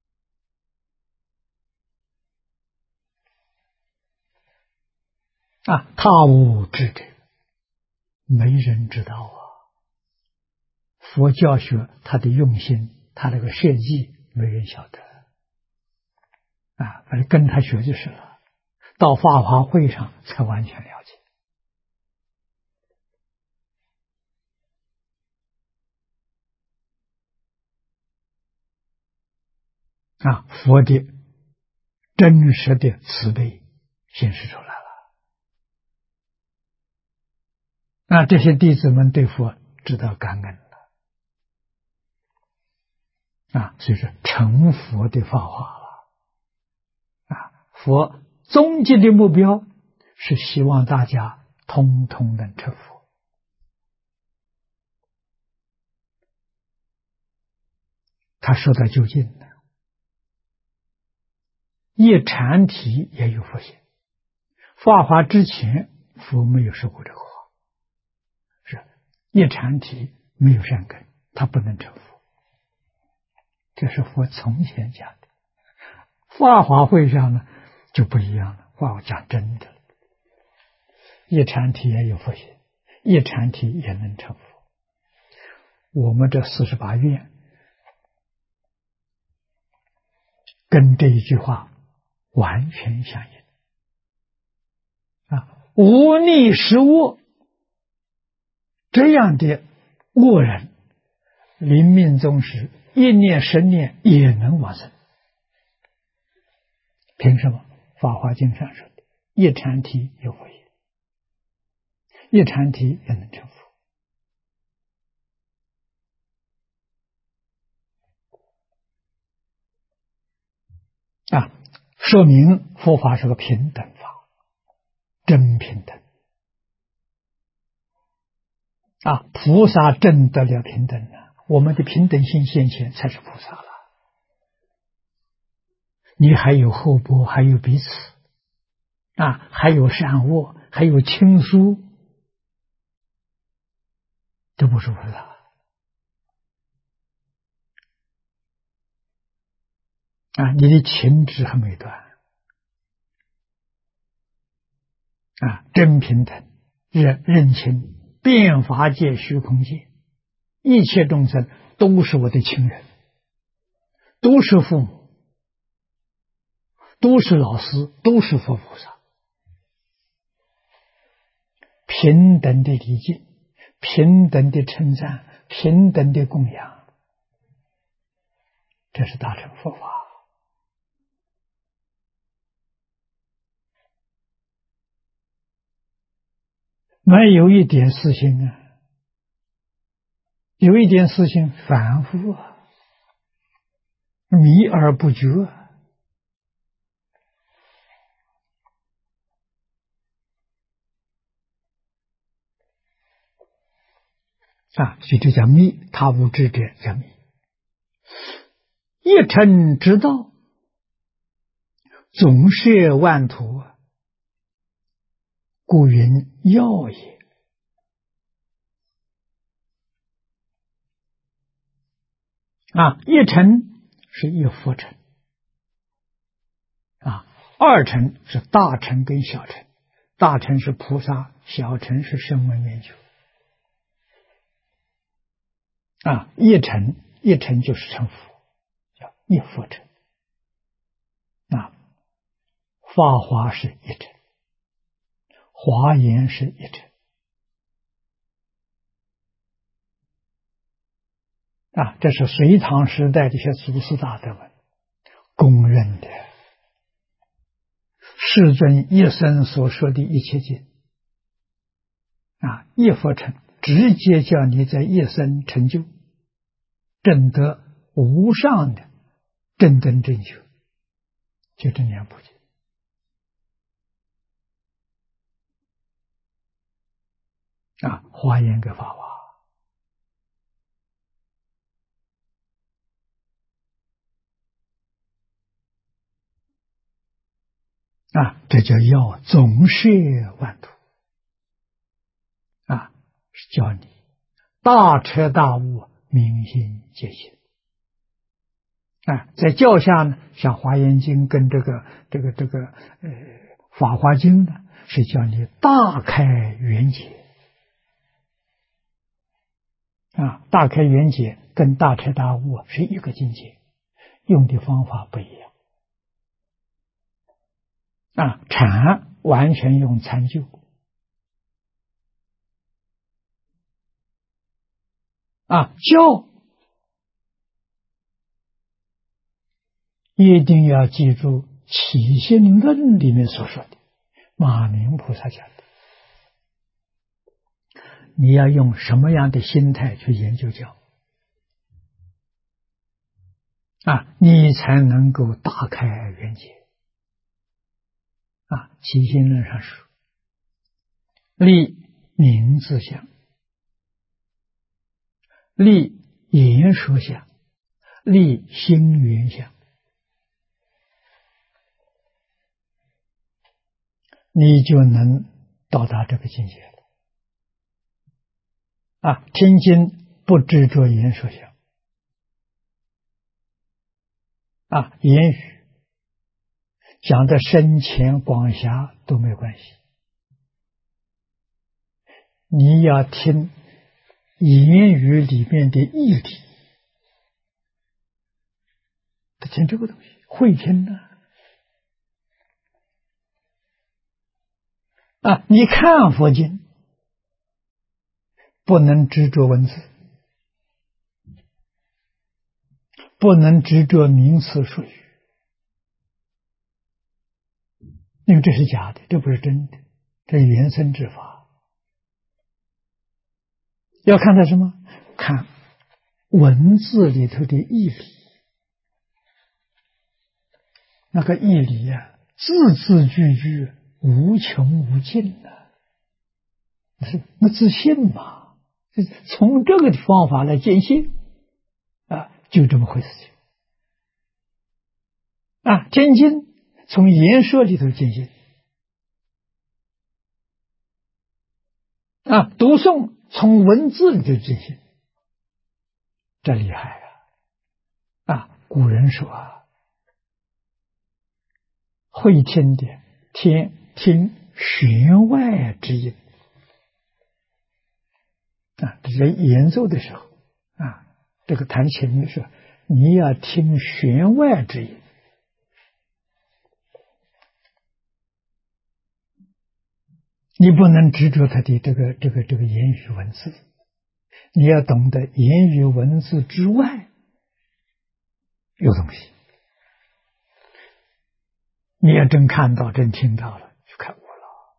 S1: 他无智者，没人知道佛教学他的用心，他这个设计没人晓得反正跟他学就是了，到法华会上才完全了解佛的真实的慈悲显示出来了这些弟子们对佛知道感恩了所以说成佛的法华了佛终极的目标是希望大家通通能成佛他说到究竟的一禅体也有佛性，法华之前佛没有说过这个话，是一禅体没有善根，他不能成佛，这是佛从前讲的。法华会上呢就不一样了，法华讲真的，一禅体也有佛性，一禅体也能成佛。我们这48愿跟这一句话完全相应无逆实恶，这样的恶人临命终时1念10念也能往生，凭什么？法华经上说的一禅体有佛业，一禅体也能成佛说明佛法是个平等法，真平等菩萨证得了平等我们的平等心现前才是菩萨了。你还有厚薄，还有彼此还有善恶，还有亲疏这不是菩萨啊！你的情执还没断啊！真平等、认清变法界、虚空界，一切众生都是我的亲人，都是父母，都是老师，都是佛菩萨，平等的礼敬，平等的称赞，平等的供养，这是大乘佛法。没有一点私心啊，有一点私心反复啊，迷而不觉啊，所以这叫迷，他无知者叫迷。一尘之道，总摄万土，故云要也。啊，一尘是一佛尘啊，二尘是大尘跟小尘，大尘是菩萨，小尘是声闻缘觉啊，一尘就是成佛，叫一佛尘啊。法华是一尘，华严是一尘啊，这是隋唐时代的一些祖师大德们公认的。世尊一生所说的一切经啊，一佛尘直接叫你在一生成就，证得无上的正等正觉，就这两部经啊，华严跟法华啊，这叫要总摄万土啊，是教你大彻大悟，明心见性啊。在教下呢，像《华严经》跟这个法华经》呢，是叫你大开圆解啊，大开圆解跟大彻大悟是一个境界，用的方法不一样啊。禅完全用参究啊，教一定要记住《起信论》里面所说的，马明菩萨讲的，你要用什么样的心态去研究教啊，你才能够大开圆解啊。《起信论》上说，立名字相，立言说相，立心缘相，你就能到达这个境界了啊！听经不执着言说相啊，言语讲的深浅广狭都没关系，你要听言语里面的义理，他听这个东西会听呢啊！你看佛经不能执着文字，不能执着名词术语，因为这是假的，这不是真的，这是原生之法。要看它什么？看文字里头的义理，那个义理啊，字字句句无穷无尽的，那自信嘛，从这个方法来见性啊，就这么回事情啊。见经从言说里头见性啊，读诵从文字里就见性，这厉害古人说会听的听弦外之音这在演奏的时候这个弹琴的时候，你要听弦外之音。你不能执着他的这个言语文字，你要懂得言语文字之外有东西。你要真看到真听到了，就开悟了。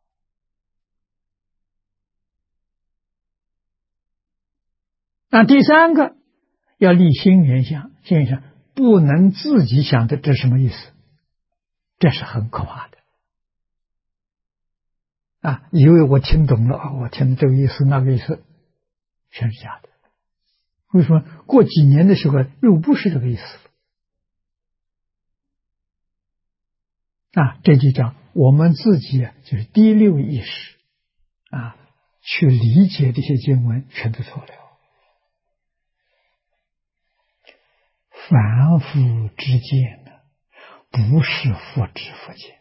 S1: 那第三个要立心原相，心原相不能自己想的，这是什么意思？这是很可怕的以为我听懂了我听这个意思那个意思，全是假的。为什么过几年的时候又不是这个意思这就讲我们自己就是第六意识去理解这些经文全都错了。凡夫之见呢，不是佛知佛见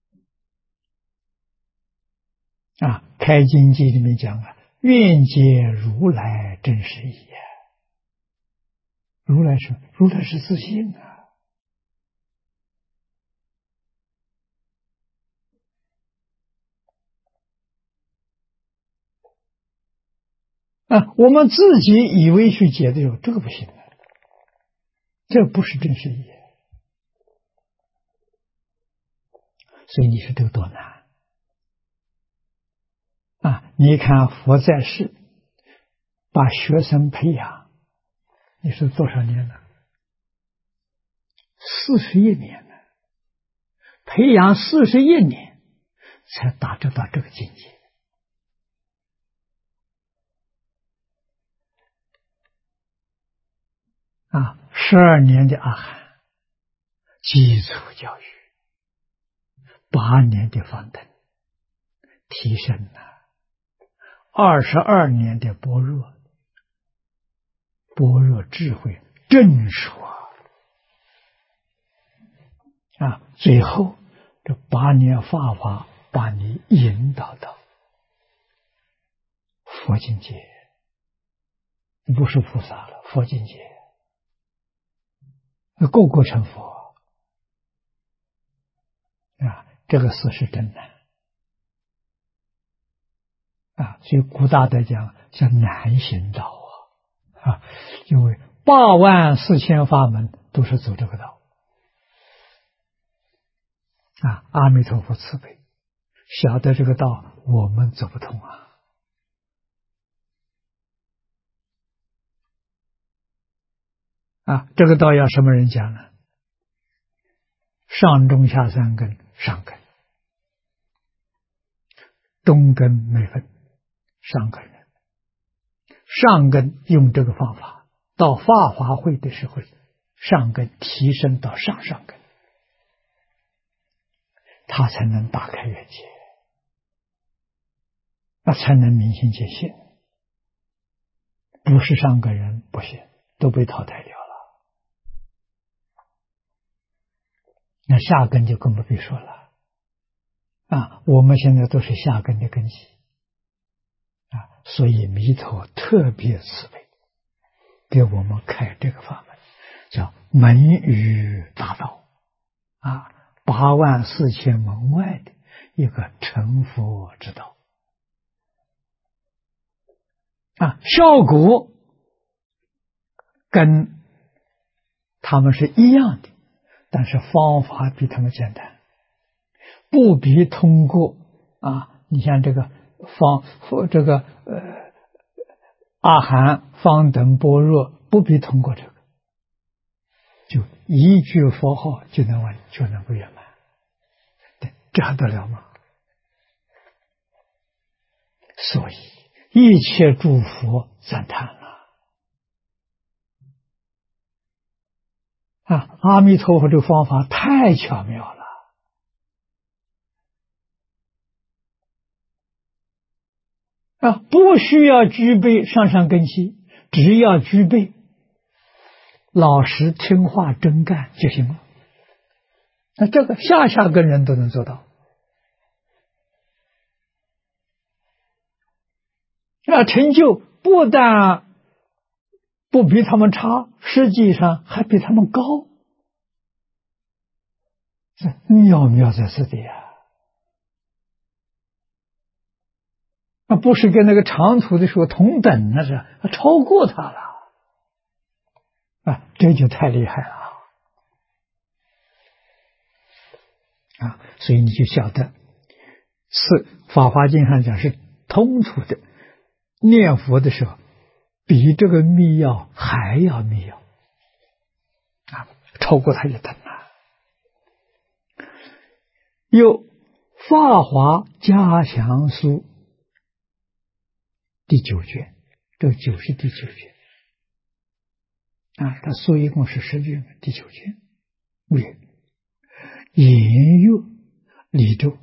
S1: 开经记里面讲愿解如来真实义如来是自性我们自己以为去解的时候，这个不行这不是真实义所以你说这个多难你看佛在世把学生培养，你说多少年了？41年了，培养41年才达到这个境界12年的阿含基础教育，8年的方等提升22年的般若智慧正说最后这8年法华把你引导到佛境界，不是菩萨了，佛境界个个成佛这个事是真难所以古大德讲叫难行道因为84000法门都是走这个道阿弥陀佛慈悲，晓得这个道我们走不通这个道要什么人讲呢？上中下三根，上根中根没分，上根人上根用这个方法到法华会的时候，上根提升到上根，他才能打开眼界，那才能明心见性。不是上根人不行，都被淘汰掉了。那下根就更不必说了我们现在都是下根的根基所以弥陀特别慈悲，给我们开这个法门，叫门语大道84000门外的一个成佛之道效果跟他们是一样的，但是方法比他们简单，不必通过你像这个阿含方等般若，不必通过这个，就一句佛号就能够圆满，这还得了吗？所以一切诸佛赞叹了阿弥陀佛这个方法太巧妙了不需要具备上上根器，只要具备老实听话真干就行了。那这个下下根人都能做到。成就不但不比他们差，实际上还比他们高，妙妙在此地啊！不是跟那个长途的时候同等，那是超过他了这就太厉害了所以你就晓得，法华经上讲是通途的，念佛的时候比这个密钥还要密钥超过他一等有法华嘉祥书第9卷，这9是第9卷它书一共是10卷，第9卷为言乐礼咒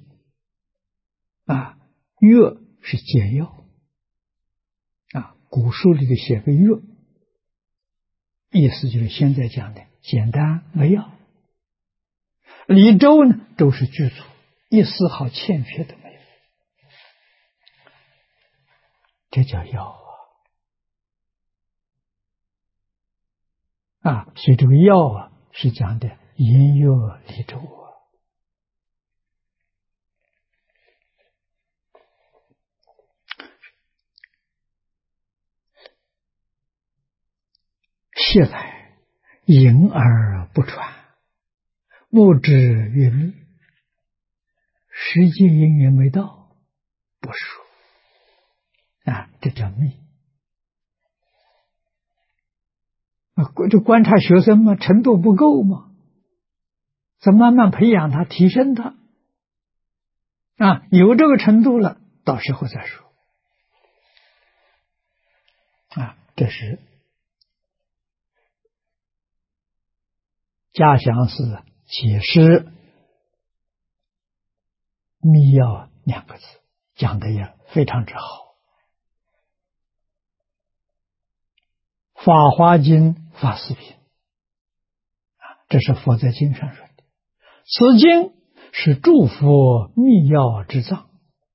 S1: 乐是简要古书里头写个乐，意思就是现在讲的简单扼要。礼咒呢都是具足，一丝毫欠缺都没有，这叫要所以这个要是讲的言乐礼咒谢来盈而不传，莫知月密，时节因缘没到，不说这叫密就观察学生嘛，程度不够嘛，再慢慢培养他，提升他有这个程度了，到时候再说这是嘉祥寺解释密钥2个字讲的也非常之好。法华经法四品这是佛在经上说的，此经是诸佛密钥之藏，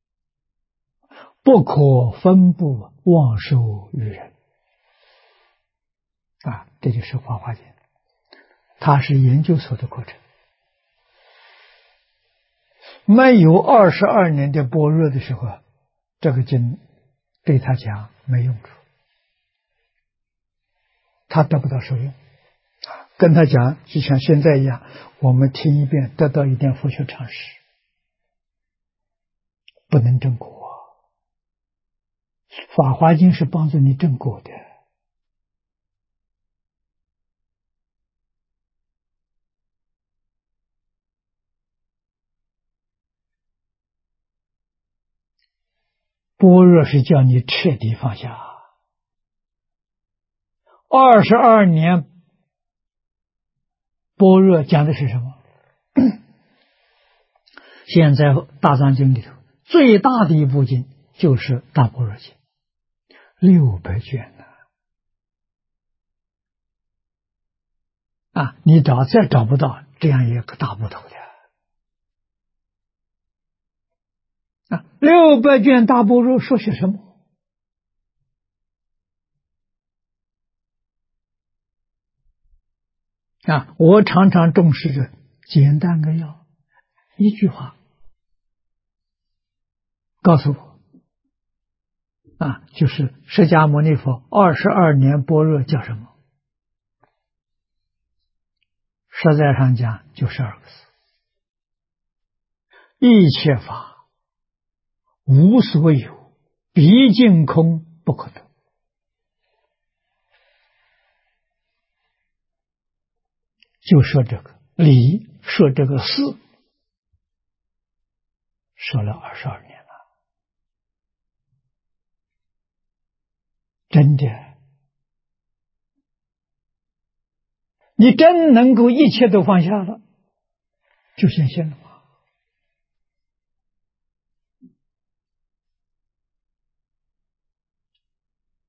S1: 不可分布妄授于人这就是法华经，它是研究所的过程，没有22年的般若的时候，这个经对他讲没用处，他得不到受用跟他讲就像现在一样，我们听一遍得到一点佛学常识，不能证果法华经是帮助你证果的般若是叫你彻底放下22年般若讲的是什么现在大藏经里头最大的一部经就是大般若经，600卷你再找不到这样一个大部头的600卷大般若说些什么我常常重视着简单扼要，一句话告诉我就是释迦牟尼佛22年般若叫什么？实在上讲就12个字：一切法无所有，毕竟空不可得。就说这个理，说这个事，说了22年了，真的，你真能够一切都放下了，就显现了吗？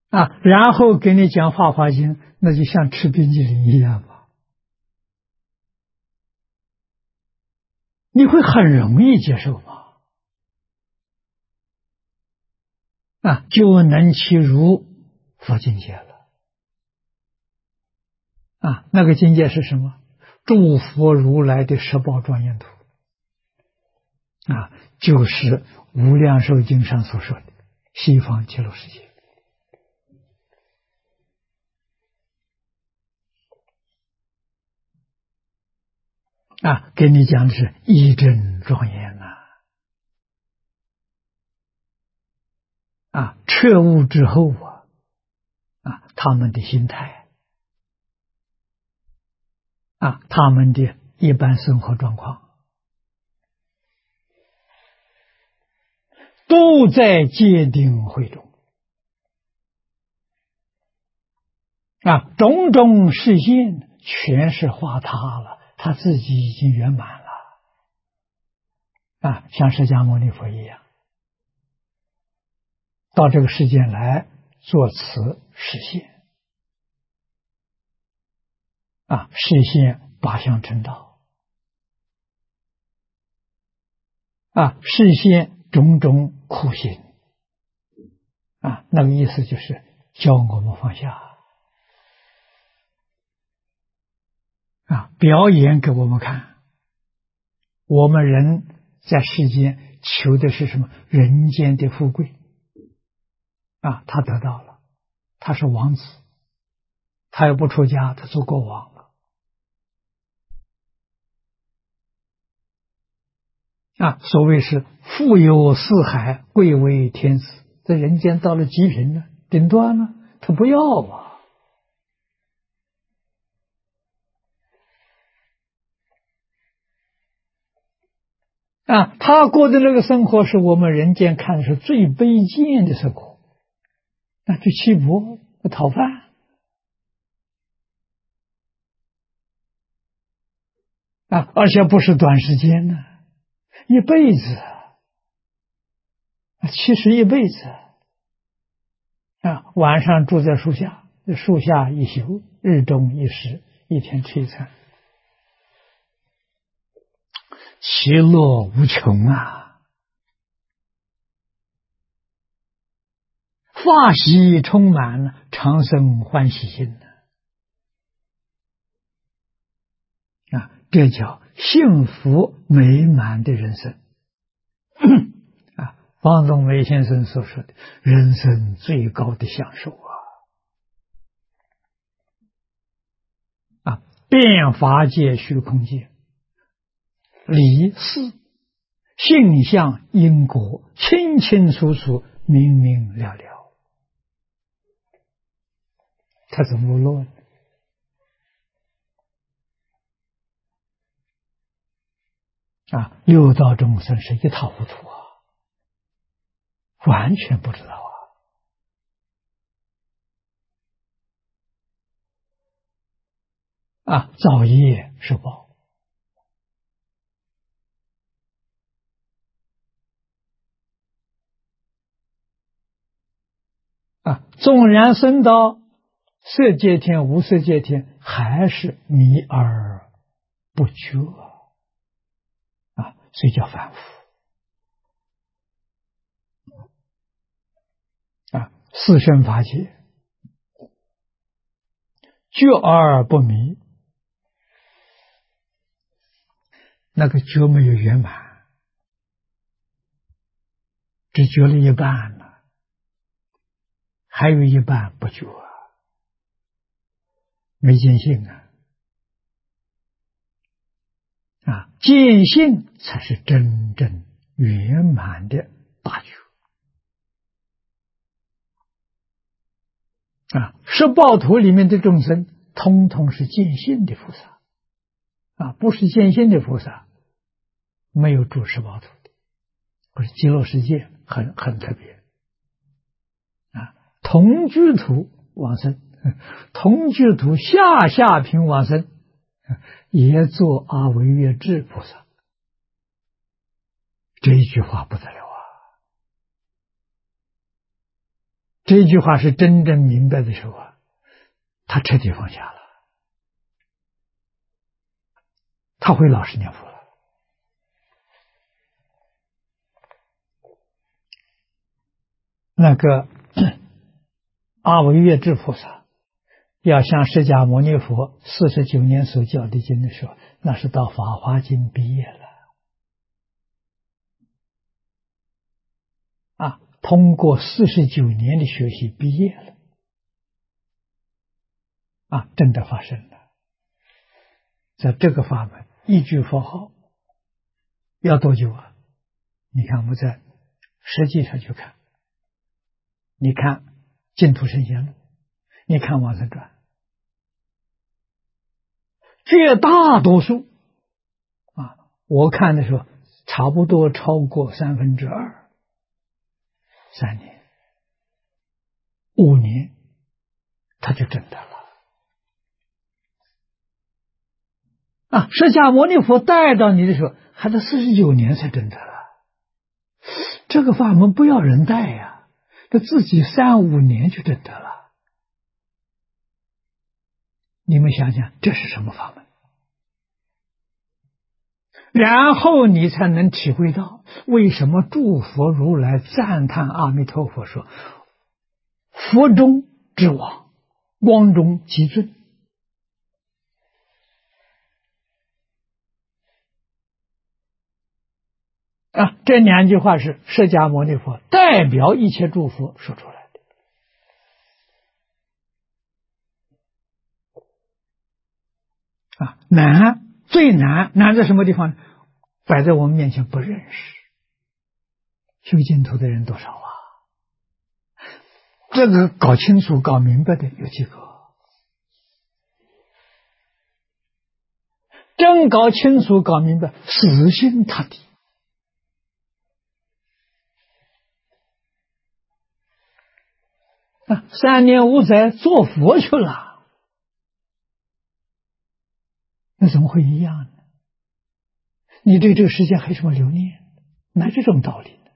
S1: 然后给你讲《法华经》，那就像吃冰激凌一样嘛，你会很容易接受吗？就能其如佛境界了。那个境界是什么？诸佛如来的十宝庄严图。就是无量寿经上所说的西方极乐世界。给你讲的是一真庄严彻悟之后他们的心态他们的一般生活状况都在戒定慧中种种示现全是化他了，他自己已经圆满了像释迦牟尼佛一样，到这个世间来作此示现示现八相成道示现种种苦行那个意思就是教我们放下表演给我们看。我们人在世间求的是什么？人间的富贵他得到了，他是王子，他也不出家，他做国王了所谓是富有四海，贵为天子，在人间到了极品了，顶端了，他不要他过的那个生活是我们人间看的是最卑贱的生活，去欺负讨饭而且不是短时间呢，一辈子其实一辈子晚上住在树下，树下一宿，日中一时，一天吃一餐，其乐无穷法喜充满，长生欢喜心这叫幸福美满的人生方东梅先生所说的人生最高的享受遍法界虚空界，理事性相因果清清楚楚，明明了了，他怎么落呢？六道众生是一塌糊涂完全不知道造业受报纵然升到色界天、无色界天，还是迷而不觉所以叫凡夫四圣法界觉而不迷，那个觉没有圆满，只觉了一半了，还有一半不觉没见性见性才是真正圆满的大觉十报图里面的众生通通是见性的菩萨不是见性的菩萨没有住十报图的。不是极乐世界很特别同居土往生，同居土下品往生也做阿惟越致菩萨，这一句话不得了这句话是真正明白的时候啊，他彻底放下了，他会老实念佛了。那个阿惟越致菩萨要向释迦牟尼佛49年所教的经的时候，那是到法华经毕业了啊，通过49年的学习毕业了啊，真的发生了。在这个法门一句佛号要多久啊？你看我们在实际上去看，你看净土圣贤录，你看往生传，绝大多数啊，我看的时候差不多超过2/3，3年、5年，他就证得了啊！释迦牟尼佛带到你的时候，还得49年才证得了。这个法门不要人带呀，他自己3、5年就证得了。你们想想，这是什么法门？然后你才能体会到为什么诸佛如来赞叹阿弥陀佛说：“佛中之王，光中极尊。”啊，这2句话是释迦牟尼佛代表一切诸佛说出来的。啊，难，最难在什么地方呢？摆在我们面前不认识。修净土的人多少啊？这个搞清楚、搞明白的有几个？真搞清楚、搞明白，死心塌地。啊，3年5载做佛去了，那怎么会一样呢？你对这个世界还有什么留念？哪这种道理呢？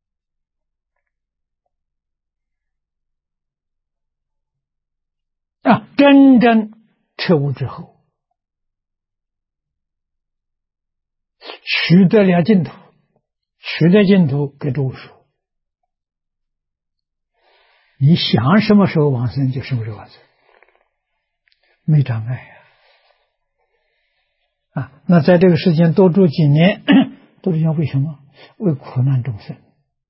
S1: 啊，真正彻悟之后，取得了净土，取得净土给诸说，你想什么时候往生就什么时候往生，没障碍呀。啊，那在这个世间多住几年，都是要为什么？为苦难众生，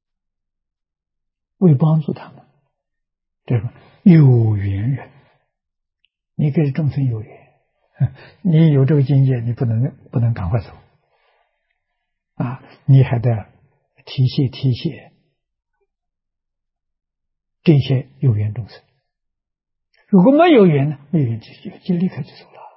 S1: 为帮助他们。这个有缘人，你跟众生有缘，你有这个境界，你不能赶快走啊！你还得提携这些有缘众生。如果没有缘呢？没有缘就立刻就走了。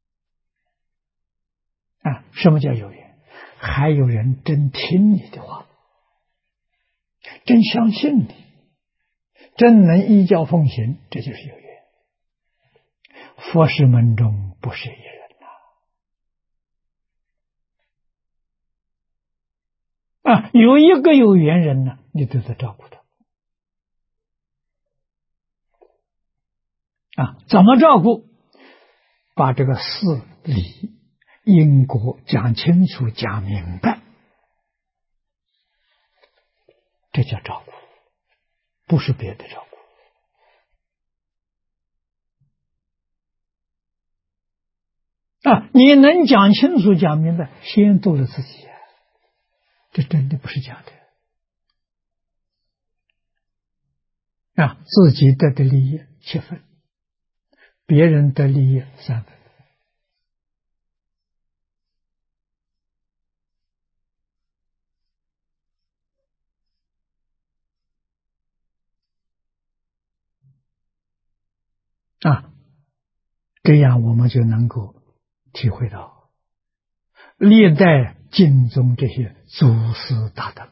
S1: 啊，什么叫有缘？还有人真听你的话，真相信你，真能依教奉行，这就是有缘。佛事门中不是一人啊！有一个有缘人呢，你都得照顾他啊！怎么照顾？把这个事理因果讲清楚、讲明白，这叫照顾，不是别的照顾啊！你能讲清楚、讲明白，先度了自己啊！这真的不是假的啊！自己得的利益7分，别人得利益3分。啊，这样我们就能够体会到历代经中这些祖师大德们，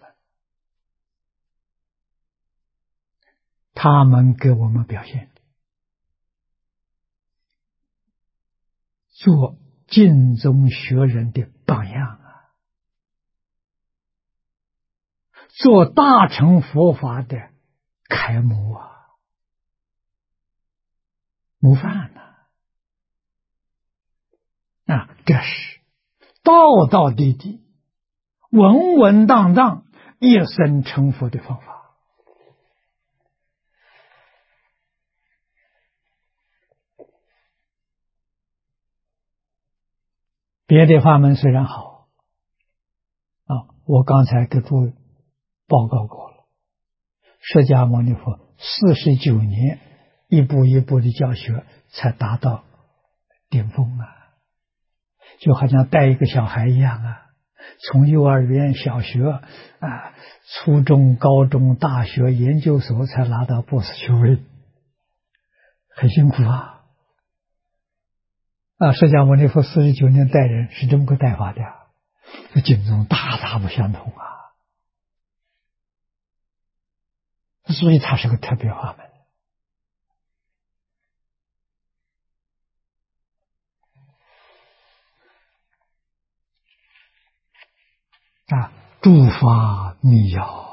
S1: 他们给我们表现做经中学人的榜样啊，做大乘佛法的楷模啊。 模范呢。这是道道地地、稳稳当当、一生成佛的方法。别的法门虽然好我刚才给诸位报告过了，释迦牟尼佛49年一步一步的教学才达到顶峰就好像带一个小孩一样从幼儿园、小学初中、高中、大学、研究所才拿到博士学位，很辛苦释迦牟尼佛49年带人是这么个带法的这经中大大不相同所以它是个特别法门诸法密要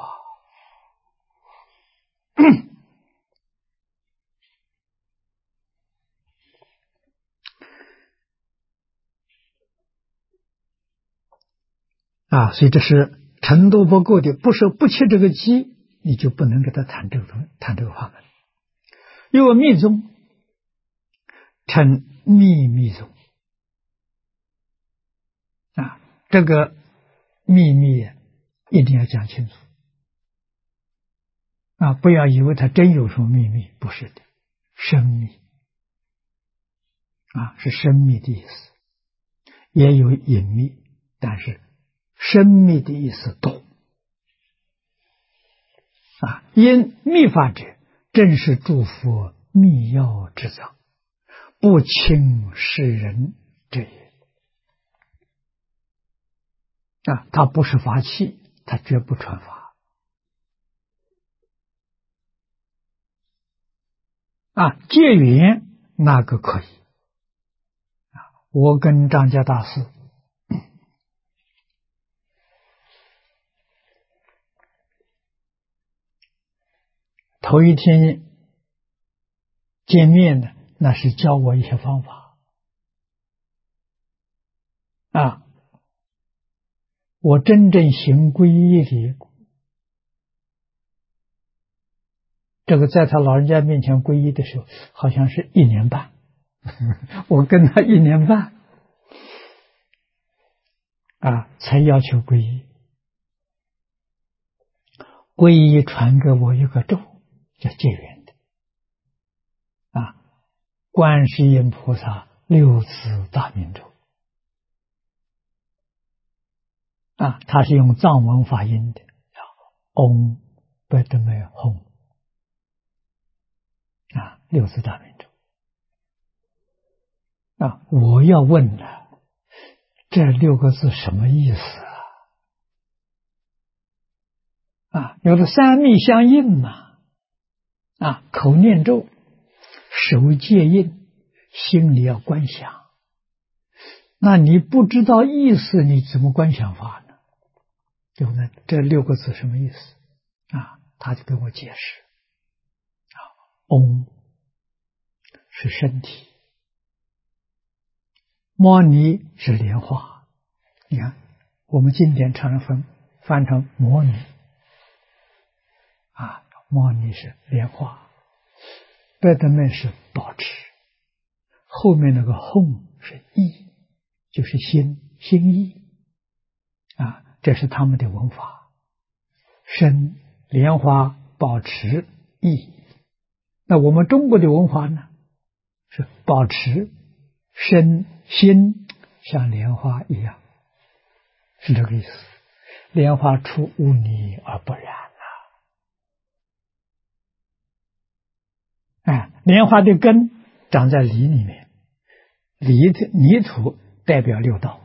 S1: 所以这是程度不够的，不是不切这个机，你就不能给他谈这个法门。因为密宗称秘密宗这个秘密一定要讲清楚不要以为他真有什么秘密，不是的，深密是深密的意思，也有隐秘，但是深密的意思多因密法者正是诸佛密要之藏，不轻世人者也他不是法器，他绝不传法结缘那个可以我跟张家大师头一天见面呢，那是教我一些方法我真正行皈依的这个在他老人家面前皈依的时候好像是1年半我跟他1年半才要求皈依。皈依传给我一个咒叫戒缘的观世音菩萨六字大明咒它是用藏文发音的嗡贝德美吽六字大明咒我要问这6个字什么意思有的三密相应嘛口念咒，手戒印，心里要观想，那你不知道意思，你怎么观想法呢？对不对？这6个字什么意思他就跟我解释嗡是身体，摩尼是莲花，你看我们经典常常翻成摩尼摩尼是莲花，贝德妹是宝池，后面那个吽是意，就是心意这是他们的文法，身、莲花、宝池、意。那我们中国的文法呢，是宝池、身、心像莲花一样，是这个意思。莲花出污泥而不染莲花的根长在泥里面，泥土代表6道，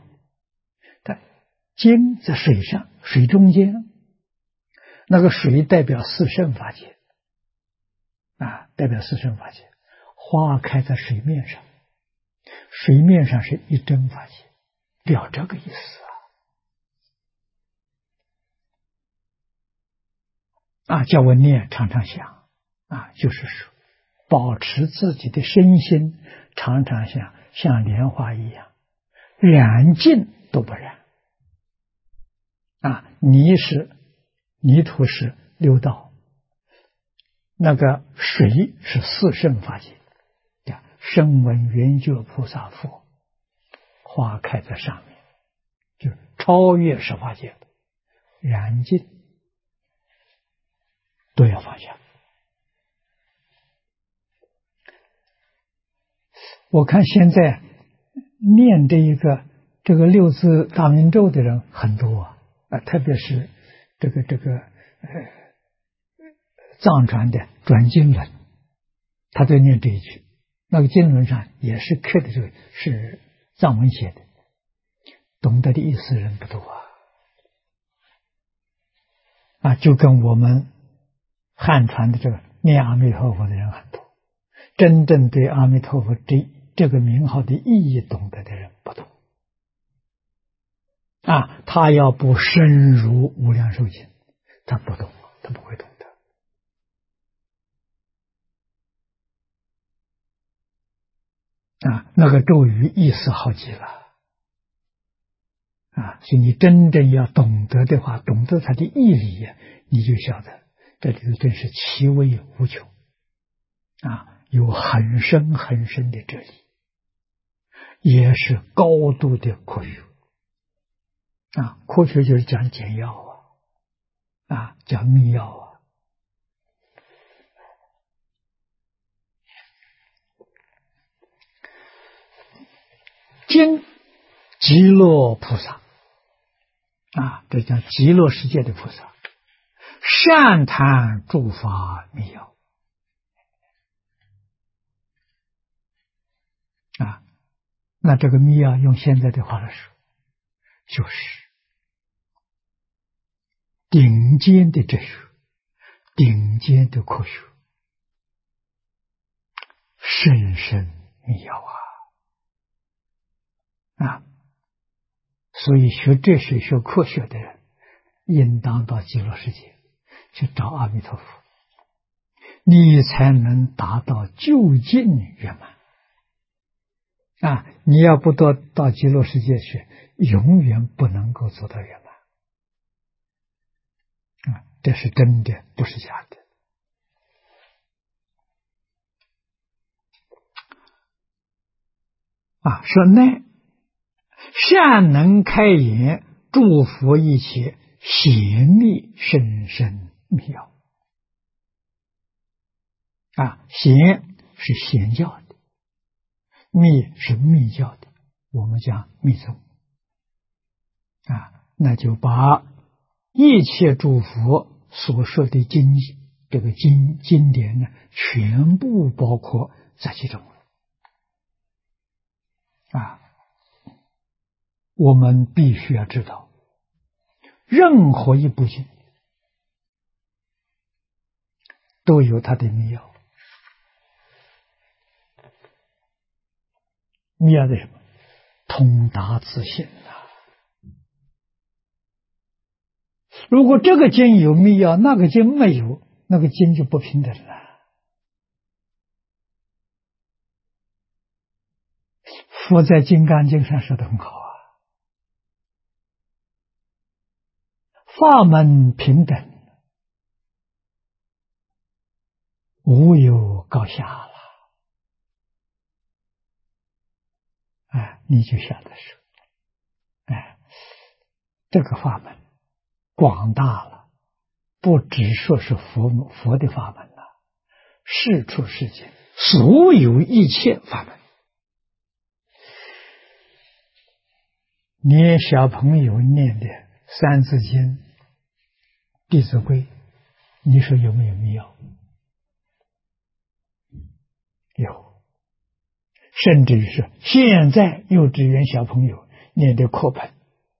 S1: 茎在水上，水中间，那个水代表四圣法界代表四圣法界。花开在水面上，水面上是一真法界，了这个意思叫我念常常想就是说保持自己的身心，常常像莲花一样，染净都不染。泥土是六道，那个水是四圣法界。声闻缘觉菩萨佛，花开在上面，就超越十法界的染净都要放下。我看现在念这个六字大明咒的人很多特别是这个藏传的转经文，他在念这一句。那个经文上也是刻的，这个是藏文写的，懂得的意思人不多就跟我们汉传的这个念阿弥陀佛的人很多，真正对阿弥陀佛这个名号的意义懂得的人不多他要不深入无量寿经，他不懂，他不会懂得那个咒语意思好极了所以你真正要懂得的话，懂得它的意义你就晓得这里头真是其微无穷有很深很深的哲理，也是高度的科学科学就是讲简要讲密要经极乐菩萨这叫极乐世界的菩萨，善谈诸法密要那这个密要用现在的话来说，就是顶尖的哲学，顶尖的科学，深深密要所以学哲学学科学的人应当到极乐世界去找阿弥陀佛，你才能达到究竟圆满你要不到极乐世界去，永远不能够做到圆满这是真的，不是假的说乃善能开眼，祝福一切显密深深密要显是显教的，密是密教的，我们讲密宗那就把一切诸佛所说的这个经典呢，全部包括在其中我们必须要知道，任何一部经都有它的密要。密要的什么？通达自性如果这个经有密要，那个经没有，那个经就不平等了。佛在《金刚经》上说得很好法门平等，无有高下了。你就晓得说，这个法门广大了，不只说是佛的法门了，世出世间所有一切法门，连小朋友念的三字经、弟子规，你说有没有密要？有。甚至于是现在幼稚园小朋友念的课本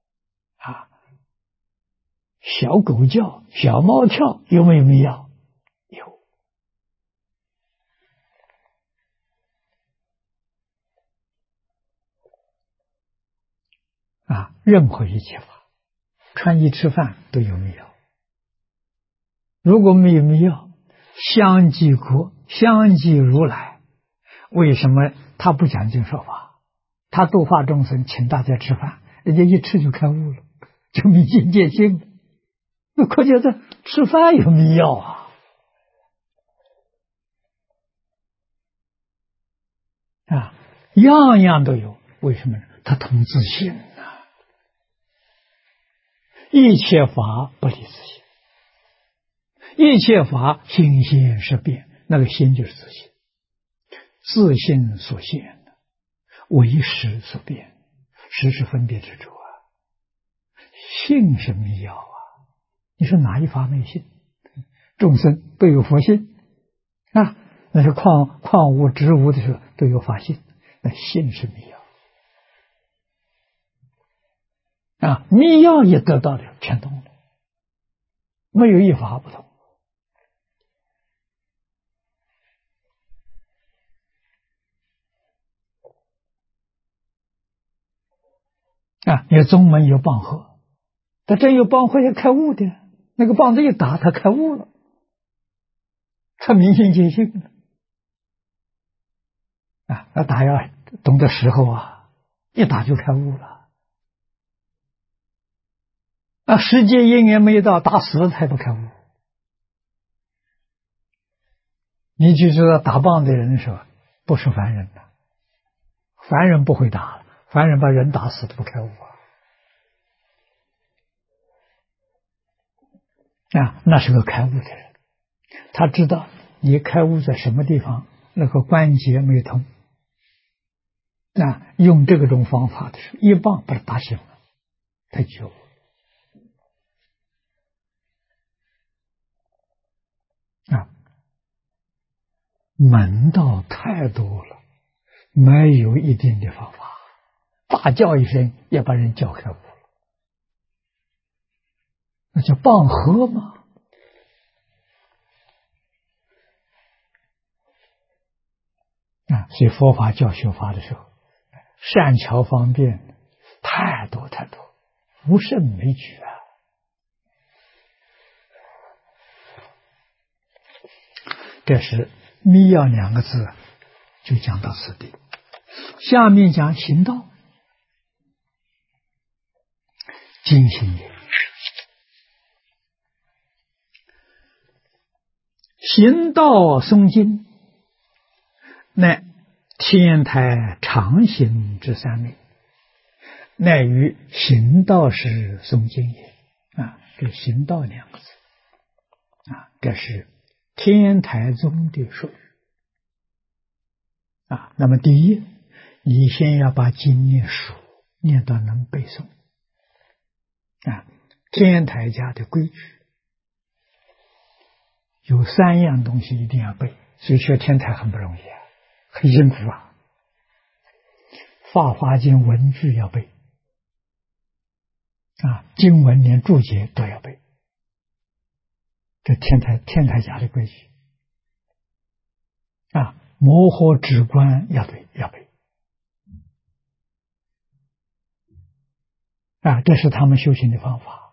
S1: 小狗叫、小猫跳，有没有密要？有。任何一切法，穿衣吃饭都有密要。如果没有密要，相继国相继如来，为什么他不讲经说法？他度化众生，请大家吃饭，人家一吃就开悟了，就明心见性了。那可见这吃饭有密要啊！啊，样样都有，为什么呢？他通自性啊！一切法不离自性，一切法心现识变，那个心就是自性，自性所现的，为识所变，识是分别执着啊，性是密要啊！你说哪一法没性？众生都有佛性啊，那是矿物、植物的时候都有法性，那性是密要啊，密要也得到了，全通了，没有一法不通啊。有宗门有棒喝，他真有棒喝也开悟的，那个棒子一打，他开悟了，他明心见性了啊。那打要懂得时候啊，一打就开悟了。啊，时间因缘没到，打死了才不开悟。你就知道打棒的人是吧？不是凡人的，凡人不会打了，凡人把人打死都不开悟啊！那是个开悟的人，他知道你开悟在什么地方，那个关节没通，啊，用这种方法的时候，一棒把他打醒了，他觉悟。啊，门道太多了，没有一定的方法，大叫一声也把人叫开悟了，那叫棒喝嘛。啊，所以佛法教学法的时候，善巧方便太多太多，无甚枚举啊。这是密要两个字就讲到此地。下面讲行道，经行也。行道诵经，乃天台常行之三昧，乃于行道时诵经也。啊，这行道两个字啊，这是天台宗的术语啊。那么第一，你先要把经念熟，念到能背诵啊。天台家的规矩有三样东西一定要背，所以学天台很不容易啊，很辛苦啊。法华经文句要背啊，经文连注解都要背，这天台家的规矩啊。摩诃止观要背啊，这是他们修行的方法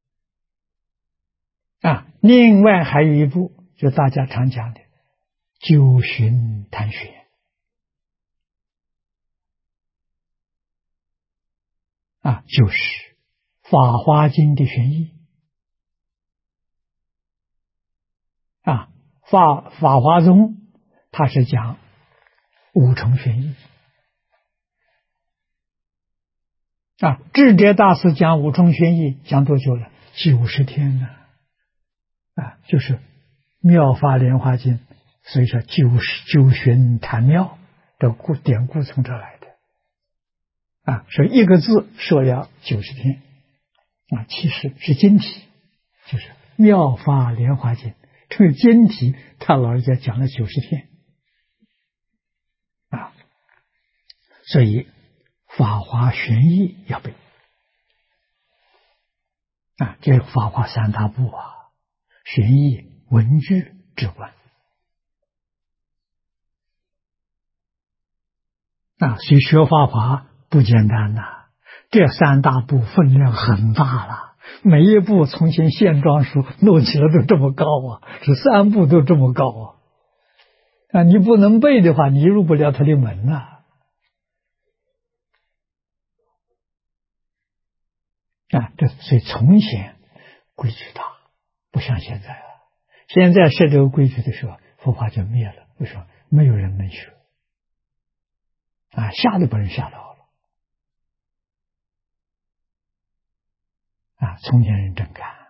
S1: 啊。另外还有一部，就大家常讲的九旬谈玄啊，就是法华经的玄义啊。法华宗他是讲五重玄义啊。智者大师讲五重玄义讲多久了？90天了啊，就是妙法莲华经，所以说九旬谈妙的典故从这来的啊。所以一个字说了90天啊，其实是经体，就是妙法莲华经这个经体，他老人家讲了90天啊。所以法华玄义要背啊，这法华三大部啊，玄义、文句、止观啊。所以学法华不简单呐，这三大部分量很大了，每一部从前线装书弄起来都这么高啊，这三部都这么高啊啊，你不能背的话，你入不了他的门呐。啊，所以从前规矩大，不像现在了。现在设这个规矩的时候，佛法就灭了。为什么？没有人能学啊，吓都把人吓到了啊！从前人真干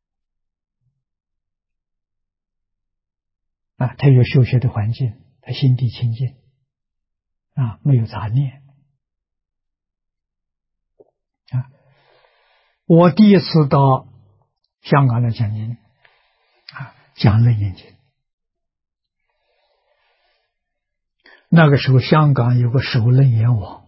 S1: 啊，他有修学的环境，他心地清净啊，没有杂念啊。我第一次到香港来讲经啊，讲《楞严经》，那个时候香港有个守楞严网，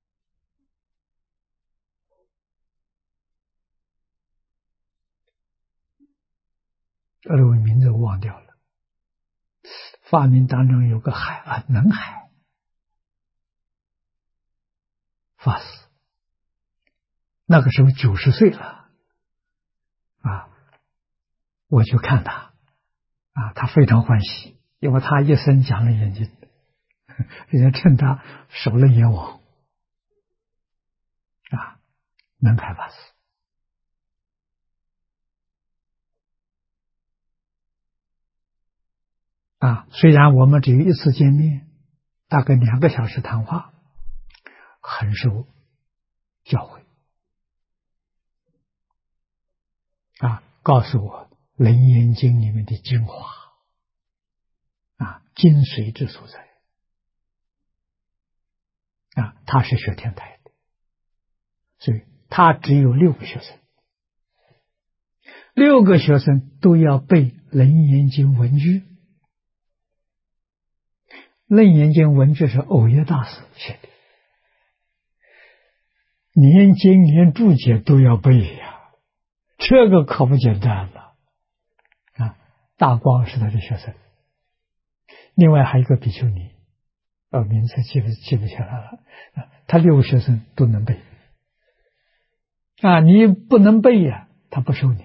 S1: 这个名字我忘掉了。发明当中有个海啊，能海法师，那个时候90岁了啊，我去看他啊，他非常欢喜，因为他一生讲楞严经，人家称他守楞严王啊，能海法师。啊，虽然我们只有一次见面，大概2个小时谈话，很受教诲啊，告诉我《楞严经》里面的精华啊，精髓之所在啊。他是学天台的，所以他只有6个学生，6个学生都要背《楞严经》文句。楞严经文句是藕耶大师写的，连经连注解都要背呀，这个可不简单了啊！大光是他的学生，另外还有一个比丘尼，名字记不起来了啊。他6个学生都能背啊，你不能背呀，他不收你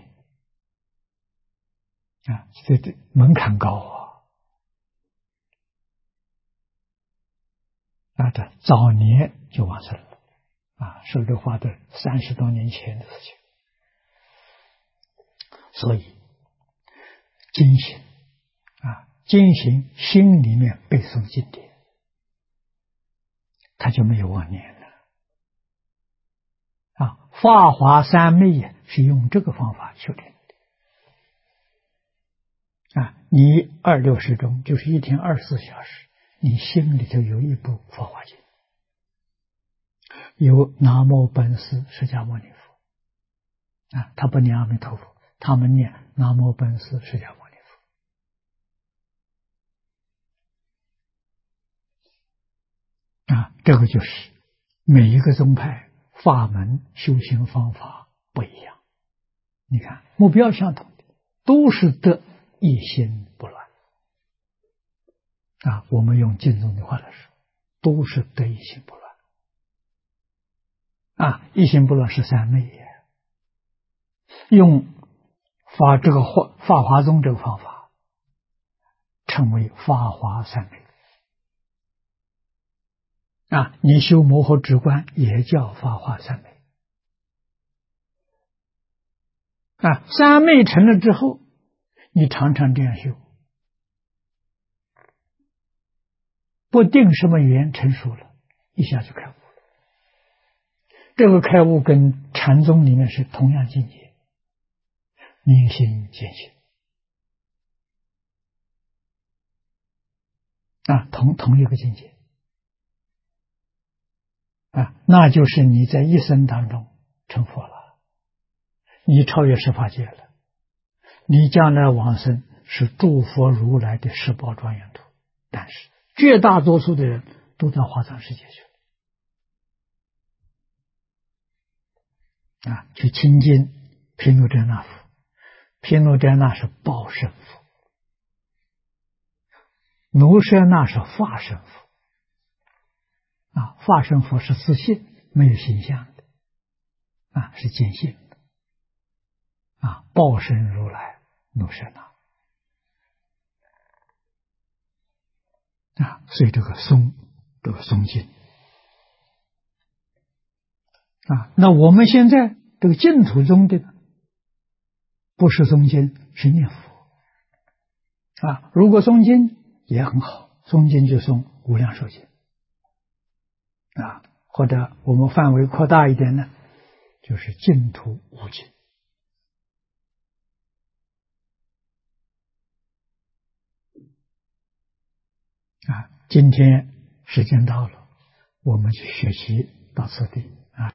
S1: 啊，这门槛高啊。啊，这早年就完成了啊，说这话的30多年前的事情。所以精行啊，精行心里面背诵经典，他就没有妄念了啊。法华三昧是用这个方法修炼的啊。你26时中就是一天24小时，你心里头有一部法华经，有南无本师释迦牟尼佛啊，他不念阿弥陀佛，他们念南无本师释迦牟尼佛啊。这个就是每一个宗派法门修行方法不一样，你看目标相同的，都是得一心不乱啊。我们用经中的话来说，都是得一心不乱啊。一心不乱是三昧也，用这个法华宗这个方法称为法华三昧啊。你修摩诃止观也叫法华三昧啊。三昧成了之后，你常常这样修，不定什么缘成熟了，一下就开悟了。这个开悟跟禅宗里面是同样境界，明心见性啊，同一个境界啊，那就是你在一生当中成佛了，你超越十法界了，你将来往生是诸佛如来的十宝庄严土。但是绝大多数的人都到华藏世界去了啊，去亲近毗卢遮那佛。毗卢遮那是报身佛，奴舍那是化身佛啊。化身佛是自性，没有形象的啊，是见性的啊。报身如来奴舍那所以这个诵经那我们现在这个净土中的不是诵经，是念佛如果诵经也很好，诵经就诵无量寿经或者我们范围扩大一点呢，就是净土无经今天时间到了，我们就学习到此地。